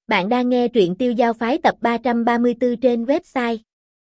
Bạn đang nghe truyện Tiêu Giao Phái tập 334 trên website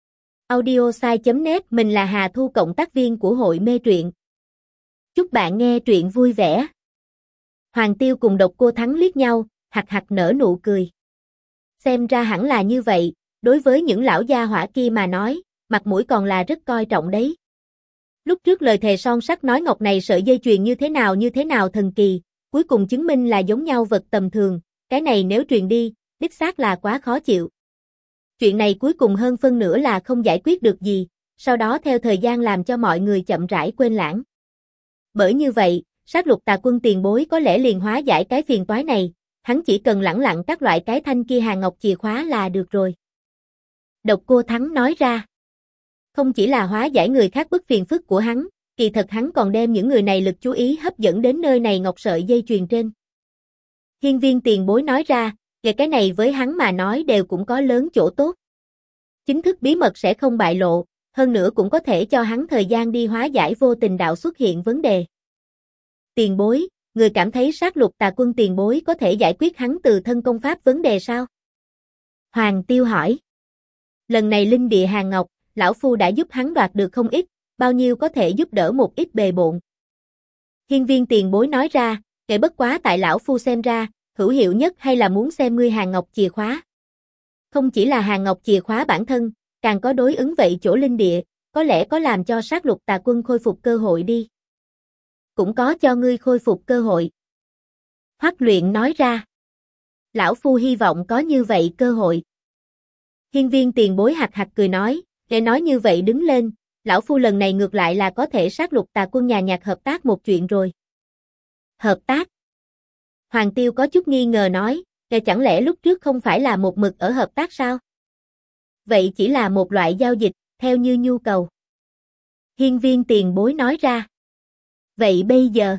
audiosai.net. Mình là Hà Thu, cộng tác viên của hội mê truyện. Chúc bạn nghe truyện vui vẻ. Hoàng Tiêu cùng Độc Cô Thắng liếc nhau, hạc hạc nở nụ cười. Xem ra hẳn là như vậy, đối với những lão gia hỏa kia mà nói, mặt mũi còn là rất coi trọng đấy. Lúc trước lời thề son sắt nói ngọc này sợi dây chuyền như thế nào thần kỳ, cuối cùng chứng minh là giống nhau vật tầm thường. Cái này nếu truyền đi, đích xác là quá khó chịu. Chuyện này cuối cùng hơn phân nửa là không giải quyết được gì, sau đó theo thời gian làm cho mọi người chậm rãi quên lãng. Bởi như vậy, Sát Lục Tà Quân tiền bối có lẽ liền hóa giải cái phiền toái này, hắn chỉ cần lẳng lặng các loại cái thanh kia hàng ngọc chìa khóa là được rồi. Độc Cô Thắng nói ra. Không chỉ là hóa giải người khác bức phiền phức của hắn, kỳ thật hắn còn đem những người này lực chú ý hấp dẫn đến nơi này ngọc sợi dây chuyền trên. Hiên Viên tiền bối nói ra, về cái này với hắn mà nói đều cũng có lớn chỗ tốt. Chính thức bí mật sẽ không bại lộ, hơn nữa cũng có thể cho hắn thời gian đi hóa giải vô tình đạo xuất hiện vấn đề. Tiền bối, người cảm thấy Sát Lục Tà Quân tiền bối có thể giải quyết hắn từ thân công pháp vấn đề sao? Hoàng Tiêu hỏi. Lần này linh địa hàng ngọc, lão phu đã giúp hắn đoạt được không ít, bao nhiêu có thể giúp đỡ một ít bề bộn. Hiên Viên tiền bối nói ra, kể bất quá tại lão phu xem ra, hữu hiệu nhất hay là muốn xem ngươi hàng ngọc chìa khóa. Không chỉ là hàng ngọc chìa khóa bản thân, càng có đối ứng vậy chỗ linh địa, có lẽ có làm cho Sát Lục Tà Quân khôi phục cơ hội đi. Cũng có cho ngươi khôi phục cơ hội. Hoắc Luyện nói ra. Lão phu hy vọng có như vậy cơ hội. Hiên Viên tiền bối hạc hạc cười nói, để nói như vậy đứng lên, lão phu lần này ngược lại là có thể Sát Lục Tà Quân nhà nhạc hợp tác một chuyện rồi. Hợp tác? Hoàng Tiêu có chút nghi ngờ nói, chẳng lẽ lúc trước không phải là một mực ở hợp tác sao? Vậy chỉ là một loại giao dịch, theo như nhu cầu. Hiên Viên tiền bối nói ra. Vậy bây giờ?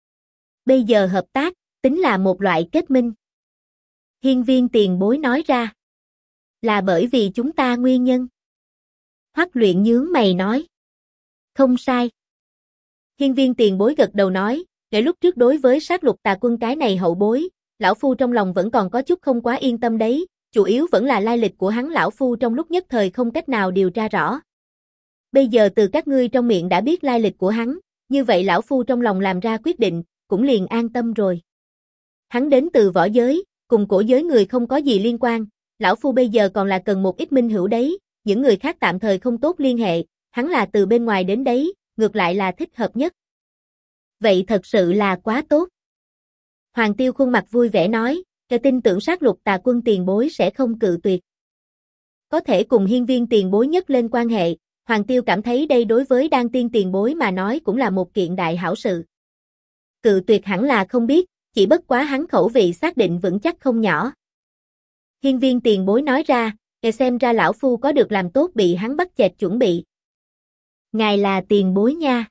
Bây giờ hợp tác, tính là một loại kết minh. Hiên Viên tiền bối nói ra. Là bởi vì chúng ta nguyên nhân. Hoắc Luyện nhướng mày nói. Không sai. Hiên Viên tiền bối gật đầu nói, để lúc trước đối với Sát Lục Tà Quân cái này hậu bối, lão phu trong lòng vẫn còn có chút không quá yên tâm đấy, chủ yếu vẫn là lai lịch của hắn lão phu trong lúc nhất thời không cách nào điều tra rõ. Bây giờ từ các ngươi trong miệng đã biết lai lịch của hắn, như vậy lão phu trong lòng làm ra quyết định, cũng liền an tâm rồi. Hắn đến từ võ giới, cùng cổ giới người không có gì liên quan, lão phu bây giờ còn là cần một ít minh hữu đấy, những người khác tạm thời không tốt liên hệ, hắn là từ bên ngoài đến đấy, ngược lại là thích hợp nhất. Vậy thật sự là quá tốt. Hoàng Tiêu khuôn mặt vui vẻ nói, cái tin tưởng Sát Lục Tà Quân tiền bối sẽ không cự tuyệt. Có thể cùng Hiên Viên tiền bối nhất lên quan hệ, Hoàng Tiêu cảm thấy đây đối với Đan Tiên tiền bối mà nói cũng là một kiện đại hảo sự. Cự tuyệt hẳn là không biết, chỉ bất quá hắn khẩu vị xác định vững chắc không nhỏ. Hiên Viên tiền bối nói ra, xem ra lão phu có được làm tốt bị hắn bắt chẹt chuẩn bị. Ngài là tiền bối nha.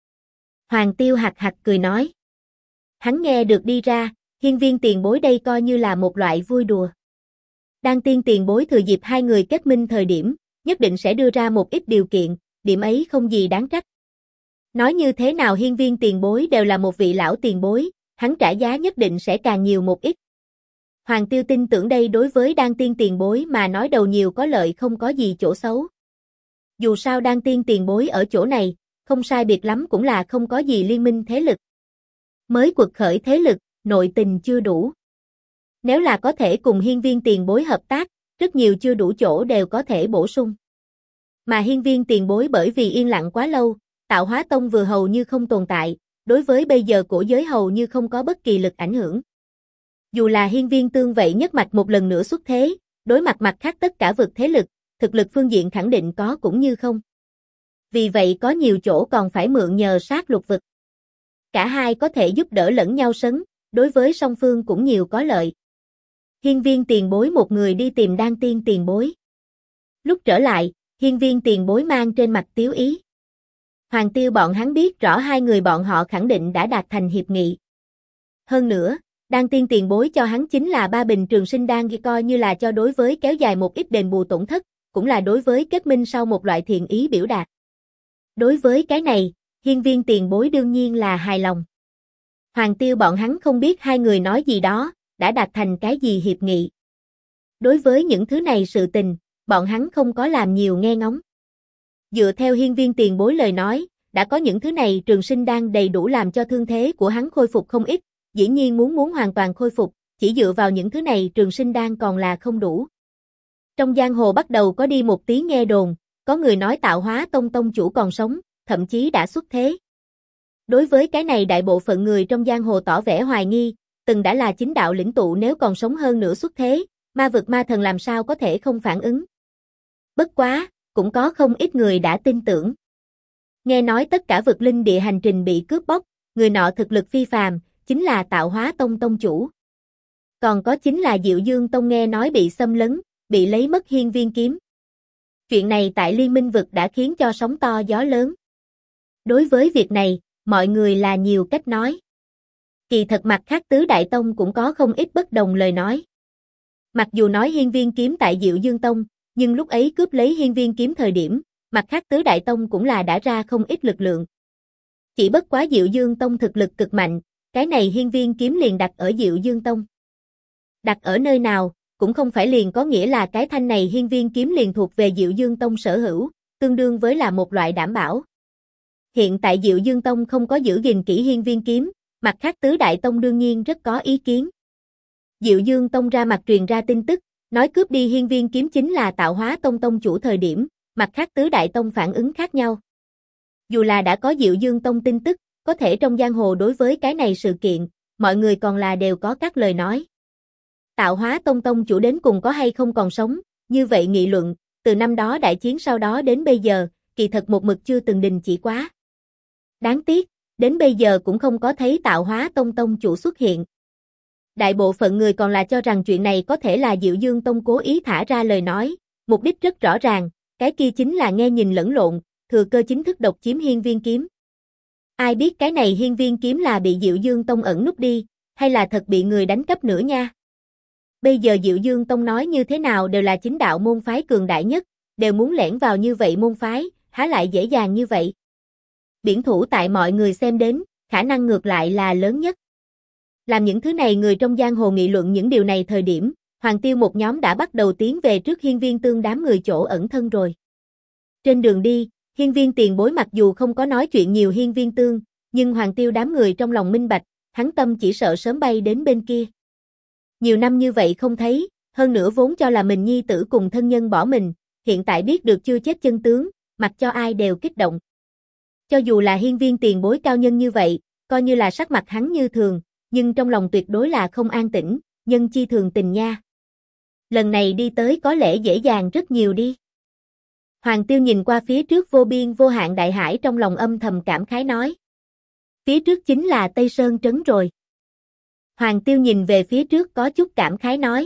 Hoàng Tiêu hạc hạc cười nói. Hắn nghe được đi ra, Hiên Viên tiền bối đây coi như là một loại vui đùa. Đan Tiên tiền bối thừa dịp hai người kết minh thời điểm, nhất định sẽ đưa ra một ít điều kiện, điểm ấy không gì đáng trách. Nói như thế nào Hiên Viên tiền bối đều là một vị lão tiền bối, hắn trả giá nhất định sẽ càng nhiều một ít. Hoàng Tiêu tin tưởng đây đối với Đan Tiên tiền bối mà nói đầu nhiều có lợi không có gì chỗ xấu. Dù sao Đan Tiên tiền bối ở chỗ này, không sai biệt lắm cũng là không có gì liên minh thế lực. Mới quật khởi thế lực, nội tình chưa đủ. Nếu là có thể cùng Hiên Viên tiền bối hợp tác, rất nhiều chưa đủ chỗ đều có thể bổ sung. Mà Hiên Viên tiền bối bởi vì yên lặng quá lâu, Tạo Hóa Tông vừa hầu như không tồn tại, đối với bây giờ cổ giới hầu như không có bất kỳ lực ảnh hưởng. Dù là Hiên Viên tương vậy nhất mạch một lần nữa xuất thế, đối mặt mặt khác tất cả vực thế lực, thực lực phương diện khẳng định có cũng như không. Vì vậy có nhiều chỗ còn phải mượn nhờ Sát Lục vực. Cả hai có thể giúp đỡ lẫn nhau sấn, đối với song phương cũng nhiều có lợi. Hiên Viên tiền bối một người đi tìm Đan Tiên tiền bối. Lúc trở lại, Hiên Viên tiền bối mang trên mặt tiếu ý. Hoàng Tiêu bọn hắn biết rõ hai người bọn họ khẳng định đã đạt thành hiệp nghị. Hơn nữa, Đan Tiên tiền bối cho hắn chính là 3 bình trường sinh đan, coi như là cho đối với kéo dài một ít đền bù tổn thất, cũng là đối với kết minh sau một loại thiện ý biểu đạt. Đối với cái này, Hiên Viên tiền bối đương nhiên là hài lòng. Hoàng Tiêu bọn hắn không biết hai người nói gì đó, đã đạt thành cái gì hiệp nghị. Đối với những thứ này sự tình, bọn hắn không có làm nhiều nghe ngóng. Dựa theo hiên viên tiền bối lời nói, đã có những thứ này trường sinh đan đầy đủ làm cho thương thế của hắn khôi phục không ít, dĩ nhiên muốn hoàn toàn khôi phục, chỉ dựa vào những thứ này trường sinh đan còn là không đủ. Trong giang hồ bắt đầu có đi một tí nghe đồn, có người nói Tạo Hóa Tông tông chủ còn sống, thậm chí đã xuất thế. Đối với cái này đại bộ phận người trong giang hồ tỏ vẻ hoài nghi, từng đã là chính đạo lĩnh tụ nếu còn sống hơn nữa xuất thế, ma vực ma thần làm sao có thể không phản ứng. Bất quá, cũng có không ít người đã tin tưởng. Nghe nói tất cả vực linh địa hành trình bị cướp bóc, người nọ thực lực phi phàm, chính là Tạo Hóa Tông tông chủ. Còn có chính là Diệu Dương Tông nghe nói bị xâm lấn, bị lấy mất hiên viên kiếm. Chuyện này tại Liên Minh vực đã khiến cho sóng to gió lớn. Đối với việc này, mọi người là nhiều cách nói. Kỳ thật mặt khác tứ đại tông cũng có không ít bất đồng lời nói. Mặc dù nói hiên viên kiếm tại Diệu Dương Tông, nhưng lúc ấy cướp lấy hiên viên kiếm thời điểm, mặt khác tứ đại tông cũng là đã ra không ít lực lượng. Chỉ bất quá Diệu Dương Tông thực lực cực mạnh, cái này hiên viên kiếm liền đặt ở Diệu Dương Tông. Đặt ở nơi nào, cũng không phải liền có nghĩa là cái thanh này hiên viên kiếm liền thuộc về Diệu Dương Tông sở hữu, tương đương với là một loại đảm bảo. Hiện tại Diệu Dương Tông không có giữ gìn kỹ hiên viên kiếm, mặt khác tứ đại tông đương nhiên rất có ý kiến. Diệu Dương Tông ra mặt truyền ra tin tức, nói cướp đi hiên viên kiếm chính là Tạo Hóa Tông tông chủ thời điểm, mặt khác tứ đại tông phản ứng khác nhau. Dù là đã có Diệu Dương Tông tin tức, có thể trong giang hồ đối với cái này sự kiện, mọi người còn là đều có các lời nói. Tạo Hóa Tông tông chủ đến cùng có hay không còn sống, như vậy nghị luận, từ năm đó đại chiến sau đó đến bây giờ, kỳ thật một mực chưa từng đình chỉ quá. Đáng tiếc, đến bây giờ cũng không có thấy Tạo Hóa Tông tông chủ xuất hiện. Đại bộ phận người còn là cho rằng chuyện này có thể là Diệu Dương Tông cố ý thả ra lời nói, mục đích rất rõ ràng, cái kia chính là nghe nhìn lẫn lộn, thừa cơ chính thức độc chiếm hiên viên kiếm. Ai biết cái này hiên viên kiếm là bị Diệu Dương Tông ẩn núp đi, hay là thật bị người đánh cắp nữa nha. Bây giờ Diệu Dương Tông nói như thế nào đều là chính đạo môn phái cường đại nhất, đều muốn lẻn vào như vậy môn phái, há lại dễ dàng như vậy. Biển thủ tại mọi người xem đến, khả năng ngược lại là lớn nhất. Làm những thứ này người trong giang hồ nghị luận những điều này thời điểm, Hoàng Tiêu một nhóm đã bắt đầu tiến về trước hiên viên tương đám người chỗ ẩn thân rồi. Trên đường đi, hiên viên tiền bối mặc dù không có nói chuyện nhiều hiên viên tương, nhưng Hoàng Tiêu đám người trong lòng minh bạch, hắn tâm chỉ sợ sớm bay đến bên kia. Nhiều năm như vậy không thấy, hơn nữa vốn cho là mình nhi tử cùng thân nhân bỏ mình, hiện tại biết được chưa chết chân tướng, mặc cho ai đều kích động. Cho dù là hiên viên tiền bối cao nhân như vậy, coi như là sắc mặt hắn như thường, nhưng trong lòng tuyệt đối là không an tĩnh, nhân chi thường tình nha. Lần này đi tới có lẽ dễ dàng rất nhiều đi. Hoàng Tiêu nhìn qua phía trước vô biên vô hạn đại hải trong lòng âm thầm cảm khái nói. Phía trước chính là Tây Sơn Trấn rồi. Hoàng Tiêu nhìn về phía trước có chút cảm khái nói.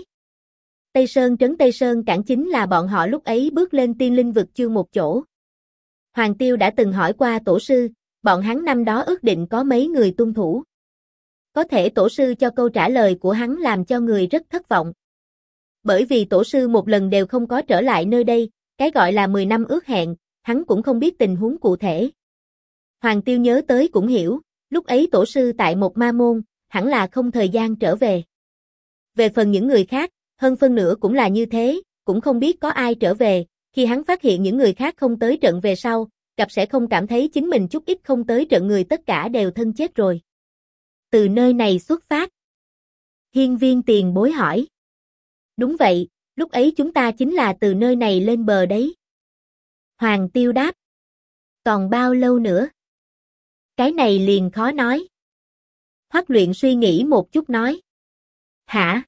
Tây Sơn Trấn Tây Sơn Cảng chính là bọn họ lúc ấy bước lên tiên linh vực chương một chỗ. Hoàng Tiêu đã từng hỏi qua tổ sư, bọn hắn năm đó ước định có mấy người tuân thủ. Có thể tổ sư cho câu trả lời của hắn làm cho người rất thất vọng. Bởi vì tổ sư một lần đều không có trở lại nơi đây, cái gọi là 10 năm ước hẹn, hắn cũng không biết tình huống cụ thể. Hoàng Tiêu nhớ tới cũng hiểu, lúc ấy tổ sư tại một ma môn, hẳn là không thời gian trở về. Về phần những người khác, hơn phân nửa cũng là như thế, cũng không biết có ai trở về, khi hắn phát hiện những người khác không tới trận về sau, cặp sẽ không cảm thấy chính mình chút ít không tới trận người tất cả đều thân chết rồi. Từ nơi này xuất phát. Hiên viên tiền bối hỏi. Đúng vậy, lúc ấy chúng ta chính là từ nơi này lên bờ đấy. Hoàng Tiêu đáp. Còn bao lâu nữa? Cái này liền khó nói. Hoắc Luyện suy nghĩ một chút nói. Hả?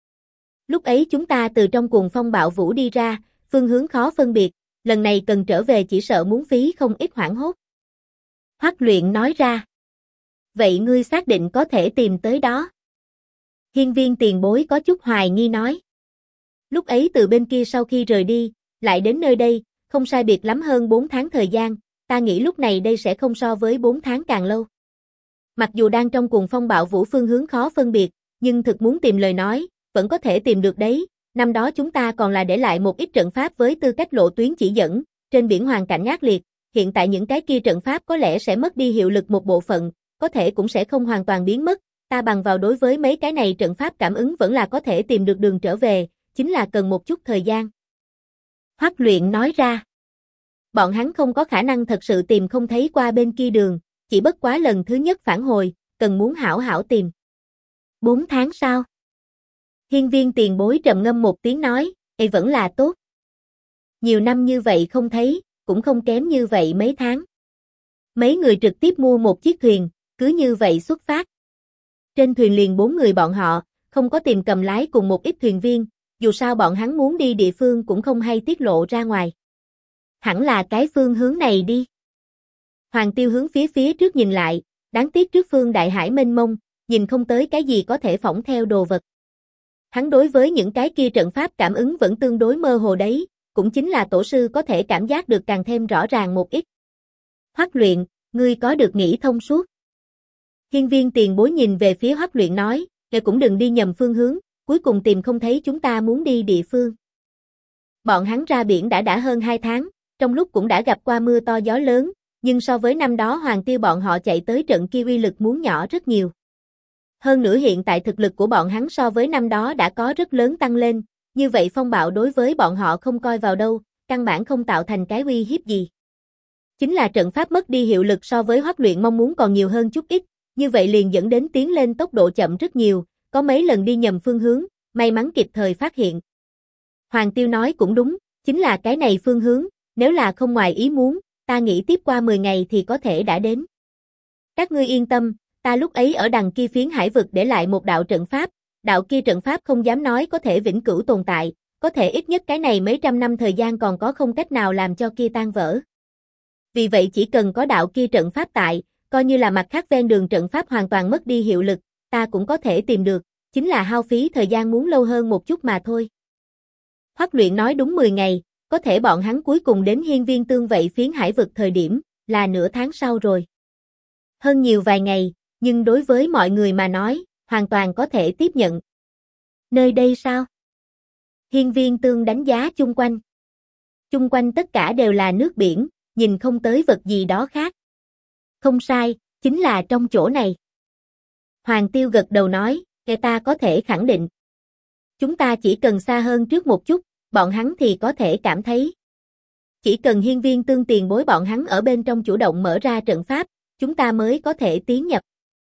Lúc ấy chúng ta từ trong cuồng phong bạo vũ đi ra, phương hướng khó phân biệt, lần này cần trở về chỉ sợ muốn phí không ít hoảng hốt. Hoắc Luyện nói ra. Vậy ngươi xác định có thể tìm tới đó? Hiên viên tiền bối có chút hoài nghi nói. Lúc ấy từ bên kia sau khi rời đi, lại đến nơi đây, không sai biệt lắm hơn 4 tháng thời gian, ta nghĩ lúc này đây sẽ không so với 4 tháng càng lâu. Mặc dù đang trong cuồng phong bạo vũ phương hướng khó phân biệt, nhưng thực muốn tìm lời nói, vẫn có thể tìm được đấy. Năm đó chúng ta còn là để lại một ít trận pháp với tư cách lộ tuyến chỉ dẫn, trên biển hoàn cảnh ác liệt, hiện tại những cái kia trận pháp có lẽ sẽ mất đi hiệu lực một bộ phận, có thể cũng sẽ không hoàn toàn biến mất, ta bằng vào đối với mấy cái này trận pháp cảm ứng vẫn là có thể tìm được đường trở về, chính là cần một chút thời gian. Hoắc Luyện nói ra. Bọn hắn không có khả năng thật sự tìm không thấy qua bên kia đường, chỉ bất quá lần thứ nhất phản hồi, cần muốn hảo hảo tìm. 4 tháng sau. Hiên Viên tiền bối trầm ngâm một tiếng nói, vẫn là tốt. Nhiều năm như vậy không thấy, cũng không kém như vậy mấy tháng. Mấy người trực tiếp mua một chiếc thuyền, cứ như vậy xuất phát. Trên thuyền liền 4 người bọn họ, không có tìm cầm lái cùng một ít thuyền viên, dù sao bọn hắn muốn đi địa phương cũng không hay tiết lộ ra ngoài. Hẳn là cái phương hướng này đi. Hoàng Tiêu hướng phía trước nhìn lại, đáng tiếc trước phương đại hải mênh mông, nhìn không tới cái gì có thể phỏng theo đồ vật. Hắn đối với những cái kia trận pháp cảm ứng vẫn tương đối mơ hồ đấy, cũng chính là tổ sư có thể cảm giác được càng thêm rõ ràng một ít. Hoắc Luyện, ngươi có được nghĩ thông suốt. Hiên Viên tiền bối nhìn về phía Hoắc Luyện nói, ngươi cũng đừng đi nhầm phương hướng, cuối cùng tìm không thấy chúng ta muốn đi địa phương. Bọn hắn ra biển đã hơn 2 tháng, trong lúc cũng đã gặp qua mưa to gió lớn, nhưng so với năm đó Hoàng Tiêu bọn họ chạy tới trận kia uy lực muốn nhỏ rất nhiều. Hơn nữa hiện tại thực lực của bọn hắn so với năm đó đã có rất lớn tăng lên, như vậy phong bạo đối với bọn họ không coi vào đâu, căn bản không tạo thành cái uy hiếp gì. Chính là trận pháp mất đi hiệu lực so với Hoắc Luyện mong muốn còn nhiều hơn chút ít, như vậy liền dẫn đến tiến lên tốc độ chậm rất nhiều, có mấy lần đi nhầm phương hướng, may mắn kịp thời phát hiện. Hoàng Tiêu nói cũng đúng, chính là cái này phương hướng, nếu là không ngoài ý muốn, ta nghĩ tiếp qua 10 ngày thì có thể đã đến. Các ngươi yên tâm, ta lúc ấy ở đằng kia phiến hải vực để lại một đạo trận pháp, đạo kia trận pháp không dám nói có thể vĩnh cửu tồn tại, có thể ít nhất cái này mấy trăm năm thời gian còn có không cách nào làm cho kia tan vỡ. Vì vậy chỉ cần có đạo kia trận pháp tại, coi như là mặt khác ven đường trận pháp hoàn toàn mất đi hiệu lực, ta cũng có thể tìm được, chính là hao phí thời gian muốn lâu hơn một chút mà thôi. Hoắc Luyện nói đúng 10 ngày, có thể bọn hắn cuối cùng đến Hiên Viên Tương vậy phiến hải vực thời điểm, là nửa tháng sau rồi. Hơn nhiều vài ngày, nhưng đối với mọi người mà nói, hoàn toàn có thể tiếp nhận. Nơi đây sao? Hiên Viên Tương đánh giá chung quanh. Chung quanh tất cả đều là nước biển, nhìn không tới vật gì đó khác. Không sai, chính là trong chỗ này. Hoàng Tiêu gật đầu nói, ta có thể khẳng định. Chúng ta chỉ cần xa hơn trước một chút, bọn hắn thì có thể cảm thấy. Chỉ cần Hiên Viên Tương tiền bối bọn hắn ở bên trong chủ động mở ra trận pháp, chúng ta mới có thể tiến nhập.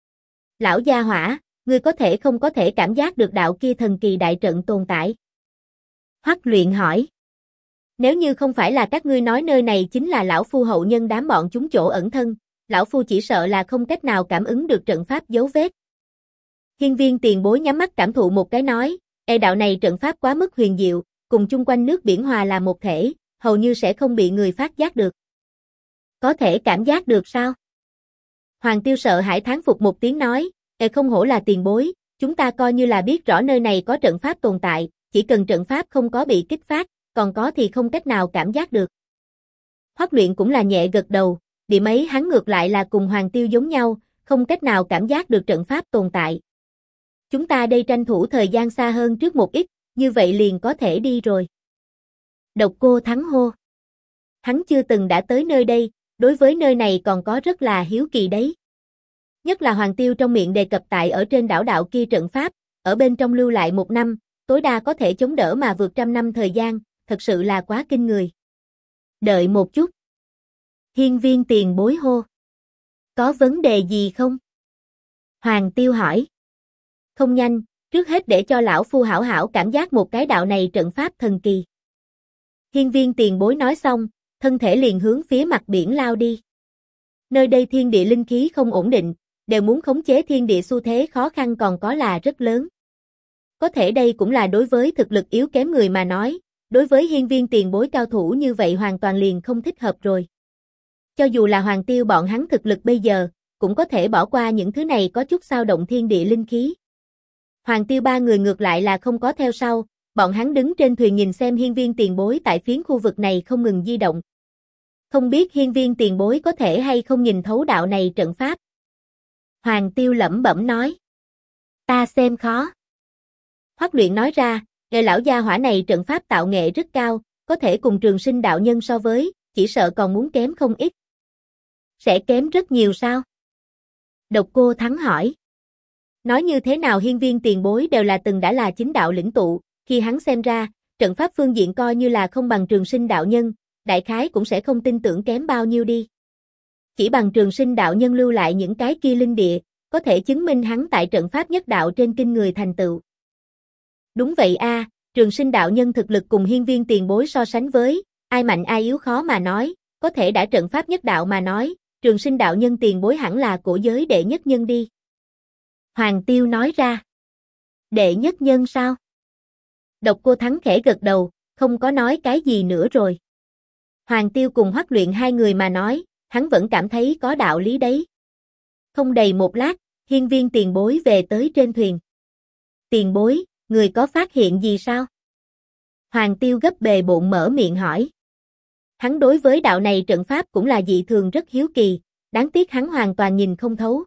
Lão gia hỏa, ngươi có thể không có thể cảm giác được đạo kia thần kỳ đại trận tồn tại? Hoắc Luyện hỏi. Nếu như không phải là các ngươi nói nơi này chính là lão phu hậu nhân đám bọn chúng chỗ ẩn thân, lão phu chỉ sợ là không cách nào cảm ứng được trận pháp dấu vết. Hiên Viên tiền bối nhắm mắt cảm thụ một cái nói, đạo này trận pháp quá mức huyền diệu, cùng chung quanh nước biển hòa là một thể, hầu như sẽ không bị người phát giác được. Có thể cảm giác được sao? Hoàng Tiêu sợ hãi thán phục một tiếng nói, không hổ là tiền bối, chúng ta coi như là biết rõ nơi này có trận pháp tồn tại, chỉ cần trận pháp không có bị kích phát, còn có thì không cách nào cảm giác được. Hoắc Luyện cũng là nhẹ gật đầu, điểm ấy hắn ngược lại là cùng Hoàng Tiêu giống nhau, không cách nào cảm giác được trận pháp tồn tại. Chúng ta đây tranh thủ thời gian xa hơn trước một ít, như vậy liền có thể đi rồi. Độc Cô Thắng hô. Hắn chưa từng đã tới nơi đây, đối với nơi này còn có rất là hiếu kỳ đấy. Nhất là Hoàng Tiêu trong miệng đề cập tại ở trên đảo đạo kia trận pháp, ở bên trong lưu lại 1 năm, tối đa có thể chống đỡ mà vượt 100 năm thời gian, thật sự là quá kinh người. Đợi một chút. Hiên Viên tiền bối hô. Có vấn đề gì không? Hoàng Tiêu hỏi. Không nhanh, trước hết để cho lão phu hảo hảo cảm giác một cái đạo này trận pháp thần kỳ. Hiên Viên tiền bối nói xong, thân thể liền hướng phía mặt biển lao đi. Nơi đây thiên địa linh khí không ổn định, đều muốn khống chế thiên địa xu thế khó khăn còn có là rất lớn. Có thể đây cũng là đối với thực lực yếu kém người mà nói, đối với Hiên Viên tiền bối cao thủ như vậy hoàn toàn liền không thích hợp rồi. Cho dù là Hoàng Tiêu bọn hắn thực lực bây giờ, cũng có thể bỏ qua những thứ này có chút xao động thiên địa linh khí. Hoàng Tiêu 3 người ngược lại là không có theo sau, bọn hắn đứng trên thuyền nhìn xem Hiên Viên tiền bối tại phiến khu vực này không ngừng di động. Không biết Hiên Viên tiền bối có thể hay không nhìn thấu đạo này trận pháp. Hoàng Tiêu lẩm bẩm nói. Ta xem khó. Hoắc Luyện nói ra, lão gia hỏa này trận pháp tạo nghệ rất cao, có thể cùng Trường Sinh đạo nhân so với, chỉ sợ còn muốn kém không ít. Sẽ kém rất nhiều sao? Độc Cô Thắng hỏi. Nói như thế nào Hiên Viên tiền bối đều là từng đã là chính đạo lĩnh tụ, khi hắn xem ra, trận pháp phương diện coi như là không bằng Trường Sinh đạo nhân, đại khái cũng sẽ không tin tưởng kém bao nhiêu đi. Chỉ bằng Trường Sinh đạo nhân lưu lại những cái kia linh địa, có thể chứng minh hắn tại trận pháp nhất đạo trên kinh người thành tựu. Đúng vậy a, Trường Sinh đạo nhân thực lực cùng Hiên Viên tiền bối so sánh với, ai mạnh ai yếu khó mà nói, có thể đã trận pháp nhất đạo mà nói, Trường Sinh đạo nhân tiền bối hẳn là cổ giới đệ nhất nhân đi. Hoàng Tiêu nói ra. Đệ nhất nhân sao? Độc Cô Thắng khẽ gật đầu, không có nói cái gì nữa rồi. Hoàng Tiêu cùng Hoắc Luyện hai người mà nói, hắn vẫn cảm thấy có đạo lý đấy. Không đầy một lát, Hiên Viên tiền bối về tới trên thuyền. Tiền bối, người có phát hiện gì sao? Hoàng Tiêu gấp bề bộn mở miệng hỏi. Hắn đối với đạo này trận pháp cũng là dị thường rất hiếu kỳ, đáng tiếc hắn hoàn toàn nhìn không thấu.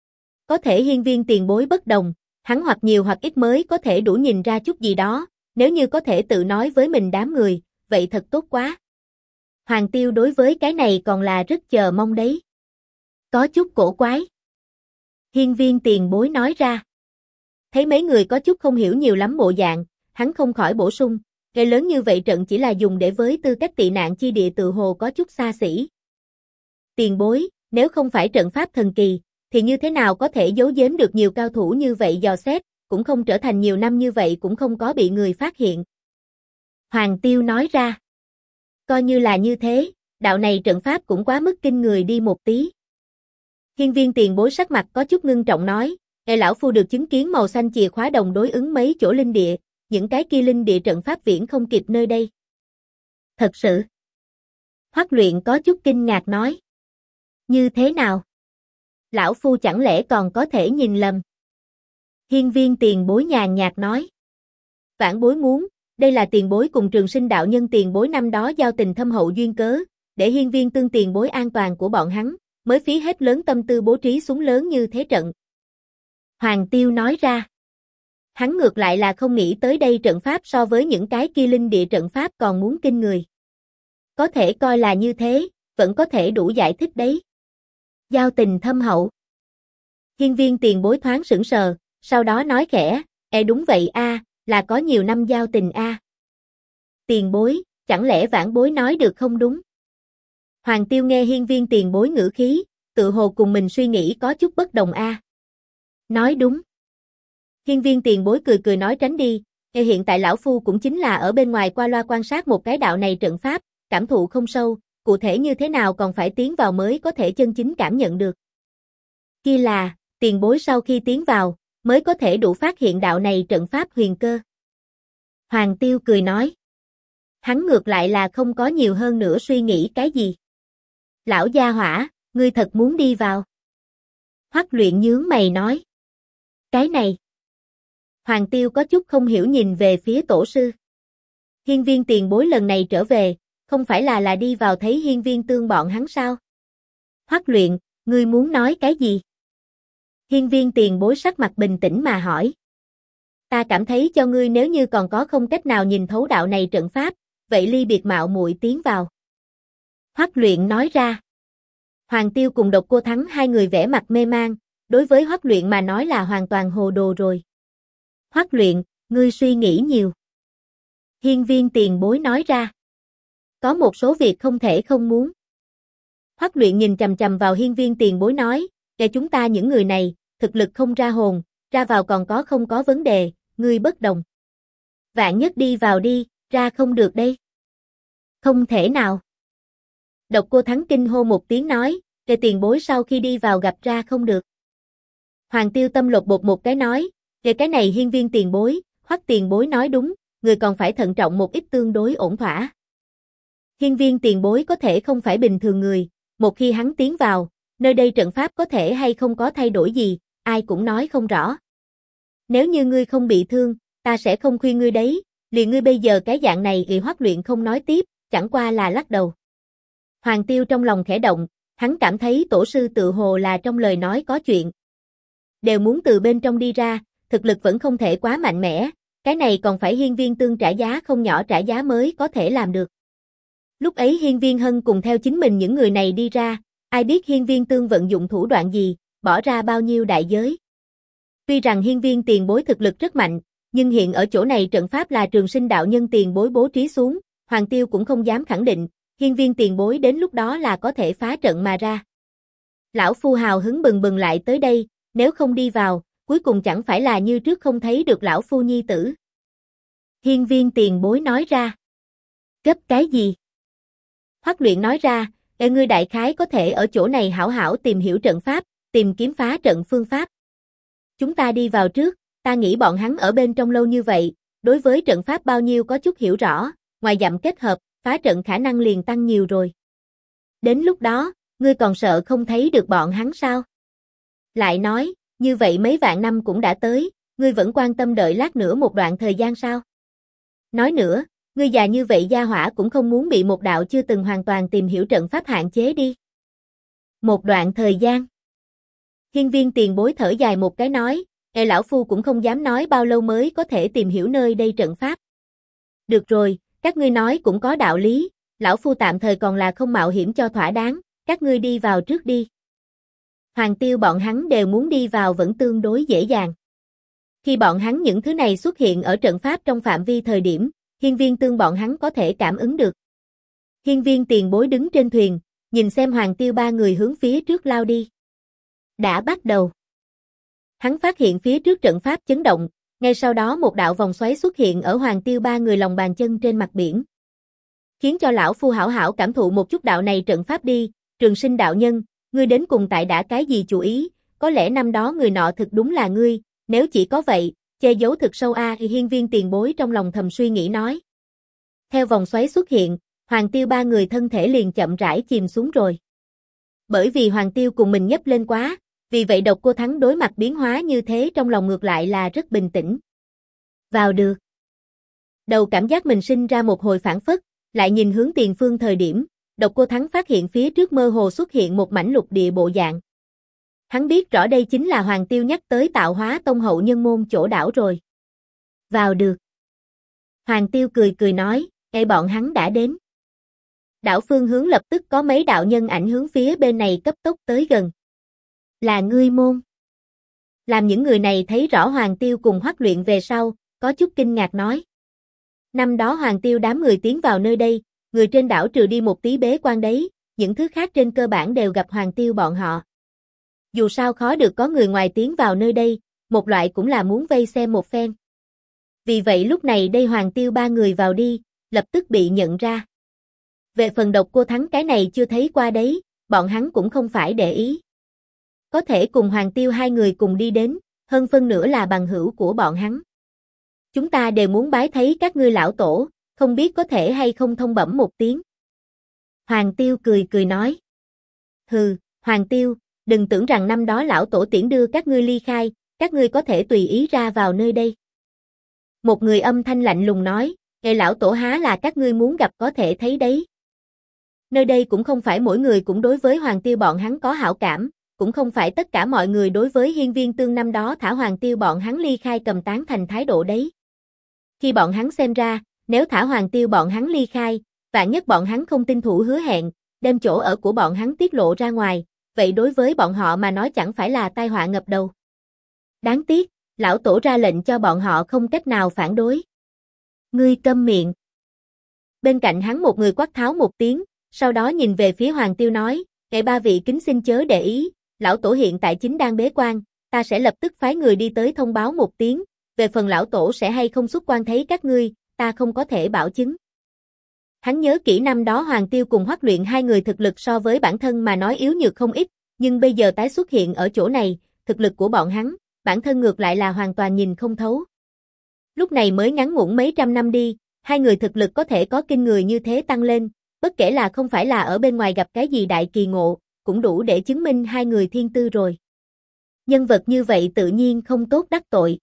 Có thể Hiên Viên tiền bối bất đồng, hắn hoặc nhiều hoặc ít mới có thể đủ nhìn ra chút gì đó, nếu như có thể tự nói với mình đám người, vậy thật tốt quá. Hoàng Tiêu đối với cái này còn là rất chờ mong đấy. Có chút cổ quái. Hiên Viên tiền bối nói ra. Thấy mấy người có chút không hiểu nhiều lắm bộ dạng, hắn không khỏi bổ sung, cái lớn như vậy trận chỉ là dùng để với tư cách tị nạn chi địa tự hồ có chút xa xỉ. Tiền bối, nếu không phải trận pháp thần kỳ, thì như thế nào có thể giấu giếm được nhiều cao thủ như vậy dò xét, cũng không trở thành nhiều năm như vậy cũng không có bị người phát hiện. Hoàng Tiêu nói ra. Coi như là như thế, đạo này trận pháp cũng quá mức kinh người đi một tí. Hiên Viên tiền bối sắc mặt có chút ngưng trọng nói, lão phu được chứng kiến màu xanh chìa khóa đồng đối ứng mấy chỗ linh địa, những cái kia linh địa trận pháp viễn không kịp nơi đây. Thật sự. Hoắc Luyện có chút kinh ngạc nói. Như thế nào? Lão phu chẳng lẽ còn có thể nhìn lầm? Hiên Viên tiền bối nhàn nhạt nói. Vãn bối muốn, đây là tiền bối cùng Trường Sinh đạo nhân tiền bối năm đó giao tình thâm hậu duyên cớ, để Hiên Viên tương tiền bối an toàn của bọn hắn, mới phí hết lớn tâm tư bố trí súng lớn như thế trận. Hoàng Tiêu nói ra. Hắn ngược lại là không nghĩ tới đây trận pháp so với những cái kia linh địa trận pháp còn muốn kinh người. Có thể coi là như thế, vẫn có thể đủ giải thích đấy. Giao tình thâm hậu. Hiên Viên tiền bối thoáng sững sờ, sau đó nói khẽ, đúng vậy a, là có nhiều năm giao tình a. Tiền bối, chẳng lẽ vãn bối nói được không đúng? Hoàng Tiêu nghe Hiên Viên tiền bối ngữ khí, tự hồ cùng mình suy nghĩ có chút bất đồng a. Nói đúng. Hiên Viên tiền bối cười cười nói tránh đi, hiện tại lão phu cũng chính là ở bên ngoài qua loa quan sát một cái đạo này trận pháp, cảm thụ không sâu, cụ thể như thế nào còn phải tiến vào mới có thể chân chính cảm nhận được. Kia là, tiền bối sau khi tiến vào, mới có thể đủ phát hiện đạo này trận pháp huyền cơ. Hoàng Tiêu cười nói. Hắn ngược lại là không có nhiều hơn nữa suy nghĩ cái gì. Lão gia hỏa, ngươi thật muốn đi vào. Hoắc Luyện nhướng mày nói. Cái này. Hoàng Tiêu có chút không hiểu nhìn về phía tổ sư. Hiên Viên tiền bối lần này trở về, không phải là đi vào thấy Hiên Viên tương bọn hắn sao? Hoắc Luyện, ngươi muốn nói cái gì? Hiên Viên tiền bối sắc mặt bình tĩnh mà hỏi. Ta cảm thấy cho ngươi nếu như còn có không cách nào nhìn thấu đạo này trận pháp, vậy ly biệt mạo muội tiến vào. Hoắc Luyện nói ra. Hoàng Tiêu cùng Độc Cô Thắng hai người vẻ mặt mê mang, đối với Hoắc Luyện mà nói là hoàn toàn hồ đồ rồi. Hoắc Luyện, ngươi suy nghĩ nhiều. Hiên Viên tiền bối nói ra. Có một số việc không thể không muốn. Hoắc Luyện nhìn chằm chằm vào Hiên Viên tiền bối nói, để chúng ta những người này, thực lực không ra hồn, ra vào còn có không có vấn đề, ngươi bất đồng. Vạn nhất đi vào đi, ra không được đây. Không thể nào. Độc Cô Thắng kinh hô một tiếng nói, để tiền bối sau khi đi vào gặp ra không được. Hoàng Tiêu tâm lột bột một cái nói, về cái này Hiên Viên tiền bối, Hoắc tiền bối nói đúng, người còn phải thận trọng một ít tương đối ổn thỏa. Hiên Viên tiền bối có thể không phải bình thường người, một khi hắn tiến vào, nơi đây trận pháp có thể hay không có thay đổi gì, ai cũng nói không rõ. Nếu như ngươi không bị thương, ta sẽ không khuyên ngươi đấy, liền ngươi bây giờ cái dạng này Hoắc Luyện không nói tiếp, chẳng qua là lắc đầu. Hoàng Tiêu trong lòng khẽ động, hắn cảm thấy tổ sư tự hồ là trong lời nói có chuyện. Đều muốn từ bên trong đi ra, thực lực vẫn không thể quá mạnh mẽ, cái này còn phải Hiên Viên tương trả giá không nhỏ trả giá mới có thể làm được. Lúc ấy Hiên Viên Hân cùng theo chính mình những người này đi ra, ai biết Hiên Viên tương vận dụng thủ đoạn gì, bỏ ra bao nhiêu đại giới. Tuy rằng Hiên Viên tiền bối thực lực rất mạnh, nhưng hiện ở chỗ này trận pháp là Trường Sinh đạo nhân tiền bối bố trí xuống, Hoàng Tiêu cũng không dám khẳng định, Hiên Viên tiền bối đến lúc đó là có thể phá trận mà ra. Lão phu hào hứng bừng bừng lại tới đây, nếu không đi vào, cuối cùng chẳng phải là như trước không thấy được lão phu nhi tử. Hiên Viên tiền bối nói ra. Gấp cái gì? Hoắc Luyện nói ra, ngươi đại khái có thể ở chỗ này hảo hảo tìm hiểu trận pháp, tìm kiếm phá trận phương pháp. Chúng ta đi vào trước, ta nghĩ bọn hắn ở bên trong lâu như vậy, đối với trận pháp bao nhiêu có chút hiểu rõ, ngoài dặm kết hợp, phá trận khả năng liền tăng nhiều rồi. Đến lúc đó, ngươi còn sợ không thấy được bọn hắn sao? Lại nói, như vậy mấy vạn năm cũng đã tới, ngươi vẫn quan tâm đợi lát nữa một đoạn thời gian sao? Nói nữa, ngươi già như vậy gia hỏa cũng không muốn bị một đạo chưa từng hoàn toàn tìm hiểu trận pháp hạn chế đi. Một đoạn thời gian. Hiên Viên tiền bối thở dài một cái nói, lão phu cũng không dám nói bao lâu mới có thể tìm hiểu nơi đây trận pháp. Được rồi, các ngươi nói cũng có đạo lý, lão phu tạm thời còn là không mạo hiểm cho thỏa đáng, các ngươi đi vào trước đi. Hoàng Tiêu bọn hắn đều muốn đi vào vẫn tương đối dễ dàng. Khi bọn hắn những thứ này xuất hiện ở trận pháp trong phạm vi thời điểm, Hiên Viên Tương bọn hắn có thể cảm ứng được. Hiên Viên tiền bối đứng trên thuyền, nhìn xem Hoàng Tiêu ba người hướng phía trước lao đi. Đã bắt đầu. Hắn phát hiện phía trước trận pháp chấn động, ngay sau đó một đạo vòng xoáy xuất hiện ở Hoàng Tiêu ba người lòng bàn chân trên mặt biển. Khiến cho lão phu hảo hảo cảm thụ một chút đạo này trận pháp đi, Trường Sinh đạo nhân, ngươi đến cùng tại đã cái gì chủ ý, có lẽ năm đó người nọ thực đúng là ngươi, nếu chỉ có vậy, che giấu thực sâu Hiên Viên tiền bối trong lòng thầm suy nghĩ nói. Theo vòng xoáy xuất hiện, Hoàng Tiêu ba người thân thể liền chậm rãi chìm xuống rồi. Bởi vì Hoàng Tiêu cùng mình nhấp lên quá, vì vậy Độc Cô Thắng đối mặt biến hóa như thế trong lòng ngược lại là rất bình tĩnh. Vào được. Đầu cảm giác mình sinh ra một hồi phản phất, lại nhìn hướng tiền phương thời điểm, Độc Cô Thắng phát hiện phía trước mơ hồ xuất hiện một mảnh lục địa bộ dạng. Hắn biết rõ đây chính là Hoàng Tiêu nhắc tới Tạo Hóa Tông hậu nhân môn chỗ đảo rồi. Vào được. Hoàng Tiêu cười cười nói, bọn hắn đã đến. Đảo phương hướng lập tức có mấy đạo nhân ảnh hướng phía bên này cấp tốc tới gần. Là ngươi môn. Làm những người này thấy rõ Hoàng Tiêu cùng Hoắc Luyện về sau, có chút kinh ngạc nói. Năm đó Hoàng Tiêu đám người tiến vào nơi đây, người trên đảo trừ đi một tí bế quan đấy, những thứ khác trên cơ bản đều gặp Hoàng Tiêu bọn họ. Dù sao khó được có người ngoài tiến vào nơi đây, một loại cũng là muốn vây xem một phen. Vì vậy lúc này đây Hoàng Tiêu ba người vào đi, lập tức bị nhận ra. Về phần Độc Cô Thắng cái này chưa thấy qua đấy, bọn hắn cũng không phải để ý. Có thể cùng Hoàng Tiêu hai người cùng đi đến, hơn phân nửa là bằng hữu của bọn hắn. Chúng ta đều muốn bái thấy các ngươi lão tổ, không biết có thể hay không thông bẩm một tiếng. Hoàng Tiêu cười cười nói. Hừ, Hoàng Tiêu, đừng tưởng rằng năm đó lão tổ tiễn đưa các ngươi ly khai, các ngươi có thể tùy ý ra vào nơi đây. Một người âm thanh lạnh lùng nói, lão tổ há là các ngươi muốn gặp có thể thấy đấy. Nơi đây cũng không phải mỗi người cũng đối với Hoàng Tiêu bọn hắn có hảo cảm, cũng không phải tất cả mọi người đối với Hiên Viên Tương năm đó thả Hoàng Tiêu bọn hắn ly khai cầm tán thành thái độ đấy. Khi bọn hắn xem ra, nếu thả Hoàng Tiêu bọn hắn ly khai, vạn nhất bọn hắn không tin thủ hứa hẹn, đem chỗ ở của bọn hắn tiết lộ ra ngoài, vậy đối với bọn họ mà nói chẳng phải là tai họa ngập đầu. Đáng tiếc, lão tổ ra lệnh cho bọn họ không cách nào phản đối. Ngươi câm miệng. Bên cạnh hắn một người quát tháo một tiếng, sau đó nhìn về phía Hoàng Tiêu nói, ba vị kính xin chớ để ý, lão tổ hiện tại chính đang bế quan, ta sẽ lập tức phái người đi tới thông báo một tiếng, về phần lão tổ sẽ hay không xuất quan thấy các ngươi, ta không có thể bảo chứng. Hắn nhớ kỹ năm đó Hoàng Tiêu cùng Hoắc Luyện hai người thực lực so với bản thân mà nói yếu nhược không ít, nhưng bây giờ tái xuất hiện ở chỗ này, thực lực của bọn hắn, bản thân ngược lại là hoàn toàn nhìn không thấu. Lúc này mới ngắn ngủn mấy trăm năm đi, hai người thực lực có thể có kinh người như thế tăng lên, bất kể là không phải là ở bên ngoài gặp cái gì đại kỳ ngộ, cũng đủ để chứng minh hai người thiên tư rồi. Nhân vật như vậy tự nhiên không tốt đắc tội.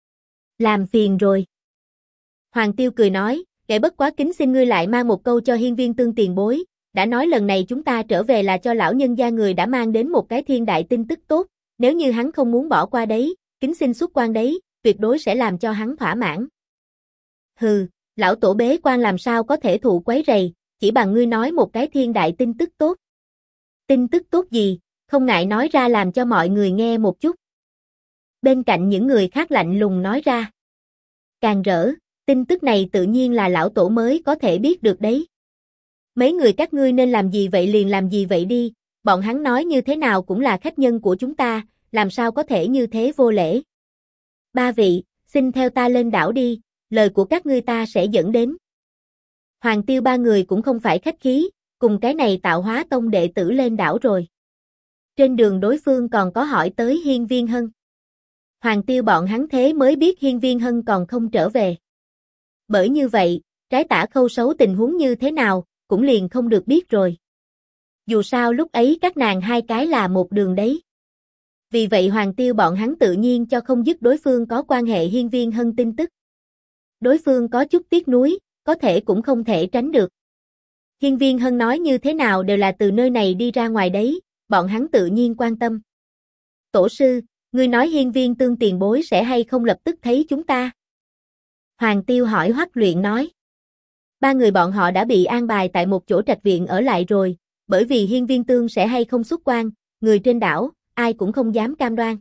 Làm phiền rồi. Hoàng Tiêu cười nói, bất quá kính xin ngươi lại mang một câu cho Hiên Viên Tương tiền bối, đã nói lần này chúng ta trở về là cho lão nhân gia người đã mang đến một cái thiên đại tin tức tốt, nếu như hắn không muốn bỏ qua đấy, kính xin xuất quan đấy, tuyệt đối sẽ làm cho hắn thỏa mãn. Hừ, lão tổ bế quan làm sao có thể thụ quấy rầy, chỉ bằng ngươi nói một cái thiên đại tin tức tốt. Tin tức tốt gì, không ngại nói ra làm cho mọi người nghe một chút. Bên cạnh những người khác lạnh lùng nói ra. càng rỡ, tin tức này tự nhiên là lão tổ mới có thể biết được đấy. Mấy người các ngươi nên làm gì vậy liền làm gì vậy đi, bọn hắn nói như thế nào cũng là khách nhân của chúng ta, làm sao có thể như thế vô lễ. Ba vị, xin theo ta lên đảo đi, lời của các ngươi ta sẽ dẫn đến. Hoàng Tiêu ba người cũng không phải khách khí, cùng cái này Tạo Hóa Tông đệ tử lên đảo rồi. Trên đường đối phương còn có hỏi tới Hiên Viên Hân. Hoàng Tiêu bọn hắn thế mới biết Hiên Viên Hân còn không trở về. Bởi như vậy, Trái Tả Khâu xấu tình huống như thế nào, cũng liền không được biết rồi. Dù sao lúc ấy các nàng hai cái là một đường đấy. Vì vậy Hoàng Tiêu bọn hắn tự nhiên cho không dứt đối phương có quan hệ Hiên Viên Hân tin tức. Đối phương có chút tiếc nuối, có thể cũng không thể tránh được. Hiên Viên Hân nói như thế nào đều là từ nơi này đi ra ngoài đấy, bọn hắn tự nhiên quan tâm. Tổ sư, ngươi nói Hiên Viên Tương tiền bối sẽ hay không lập tức thấy chúng ta? Hoàng Tiêu hỏi Hoắc Luyện nói. Ba người bọn họ đã bị an bài tại một chỗ trạch viện ở lại rồi, bởi vì Hiên Viên Tương sẽ hay không xuất quan, người trên đảo, ai cũng không dám cam đoan.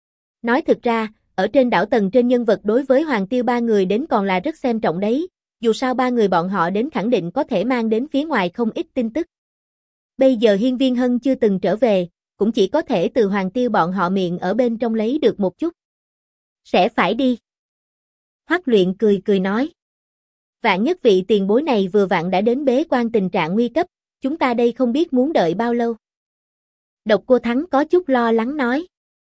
Nói thực ra, ở trên đảo tầng trên nhân vật đối với Hoàng Tiêu ba người đến còn là rất xem trọng đấy, dù sao ba người bọn họ đến khẳng định có thể mang đến phía ngoài không ít tin tức. Bây giờ Hiên Viên Hân chưa từng trở về, cũng chỉ có thể từ Hoàng Tiêu bọn họ miệng ở bên trong lấy được một chút. Sẽ phải đi. Hoắc Luyện cười cười nói. Vạn nhất vị tiền bối này vừa vặn đã đến bế quan tình trạng nguy cấp, chúng ta đây không biết muốn đợi bao lâu. Độc Cô Thắng có chút lo lắng nói.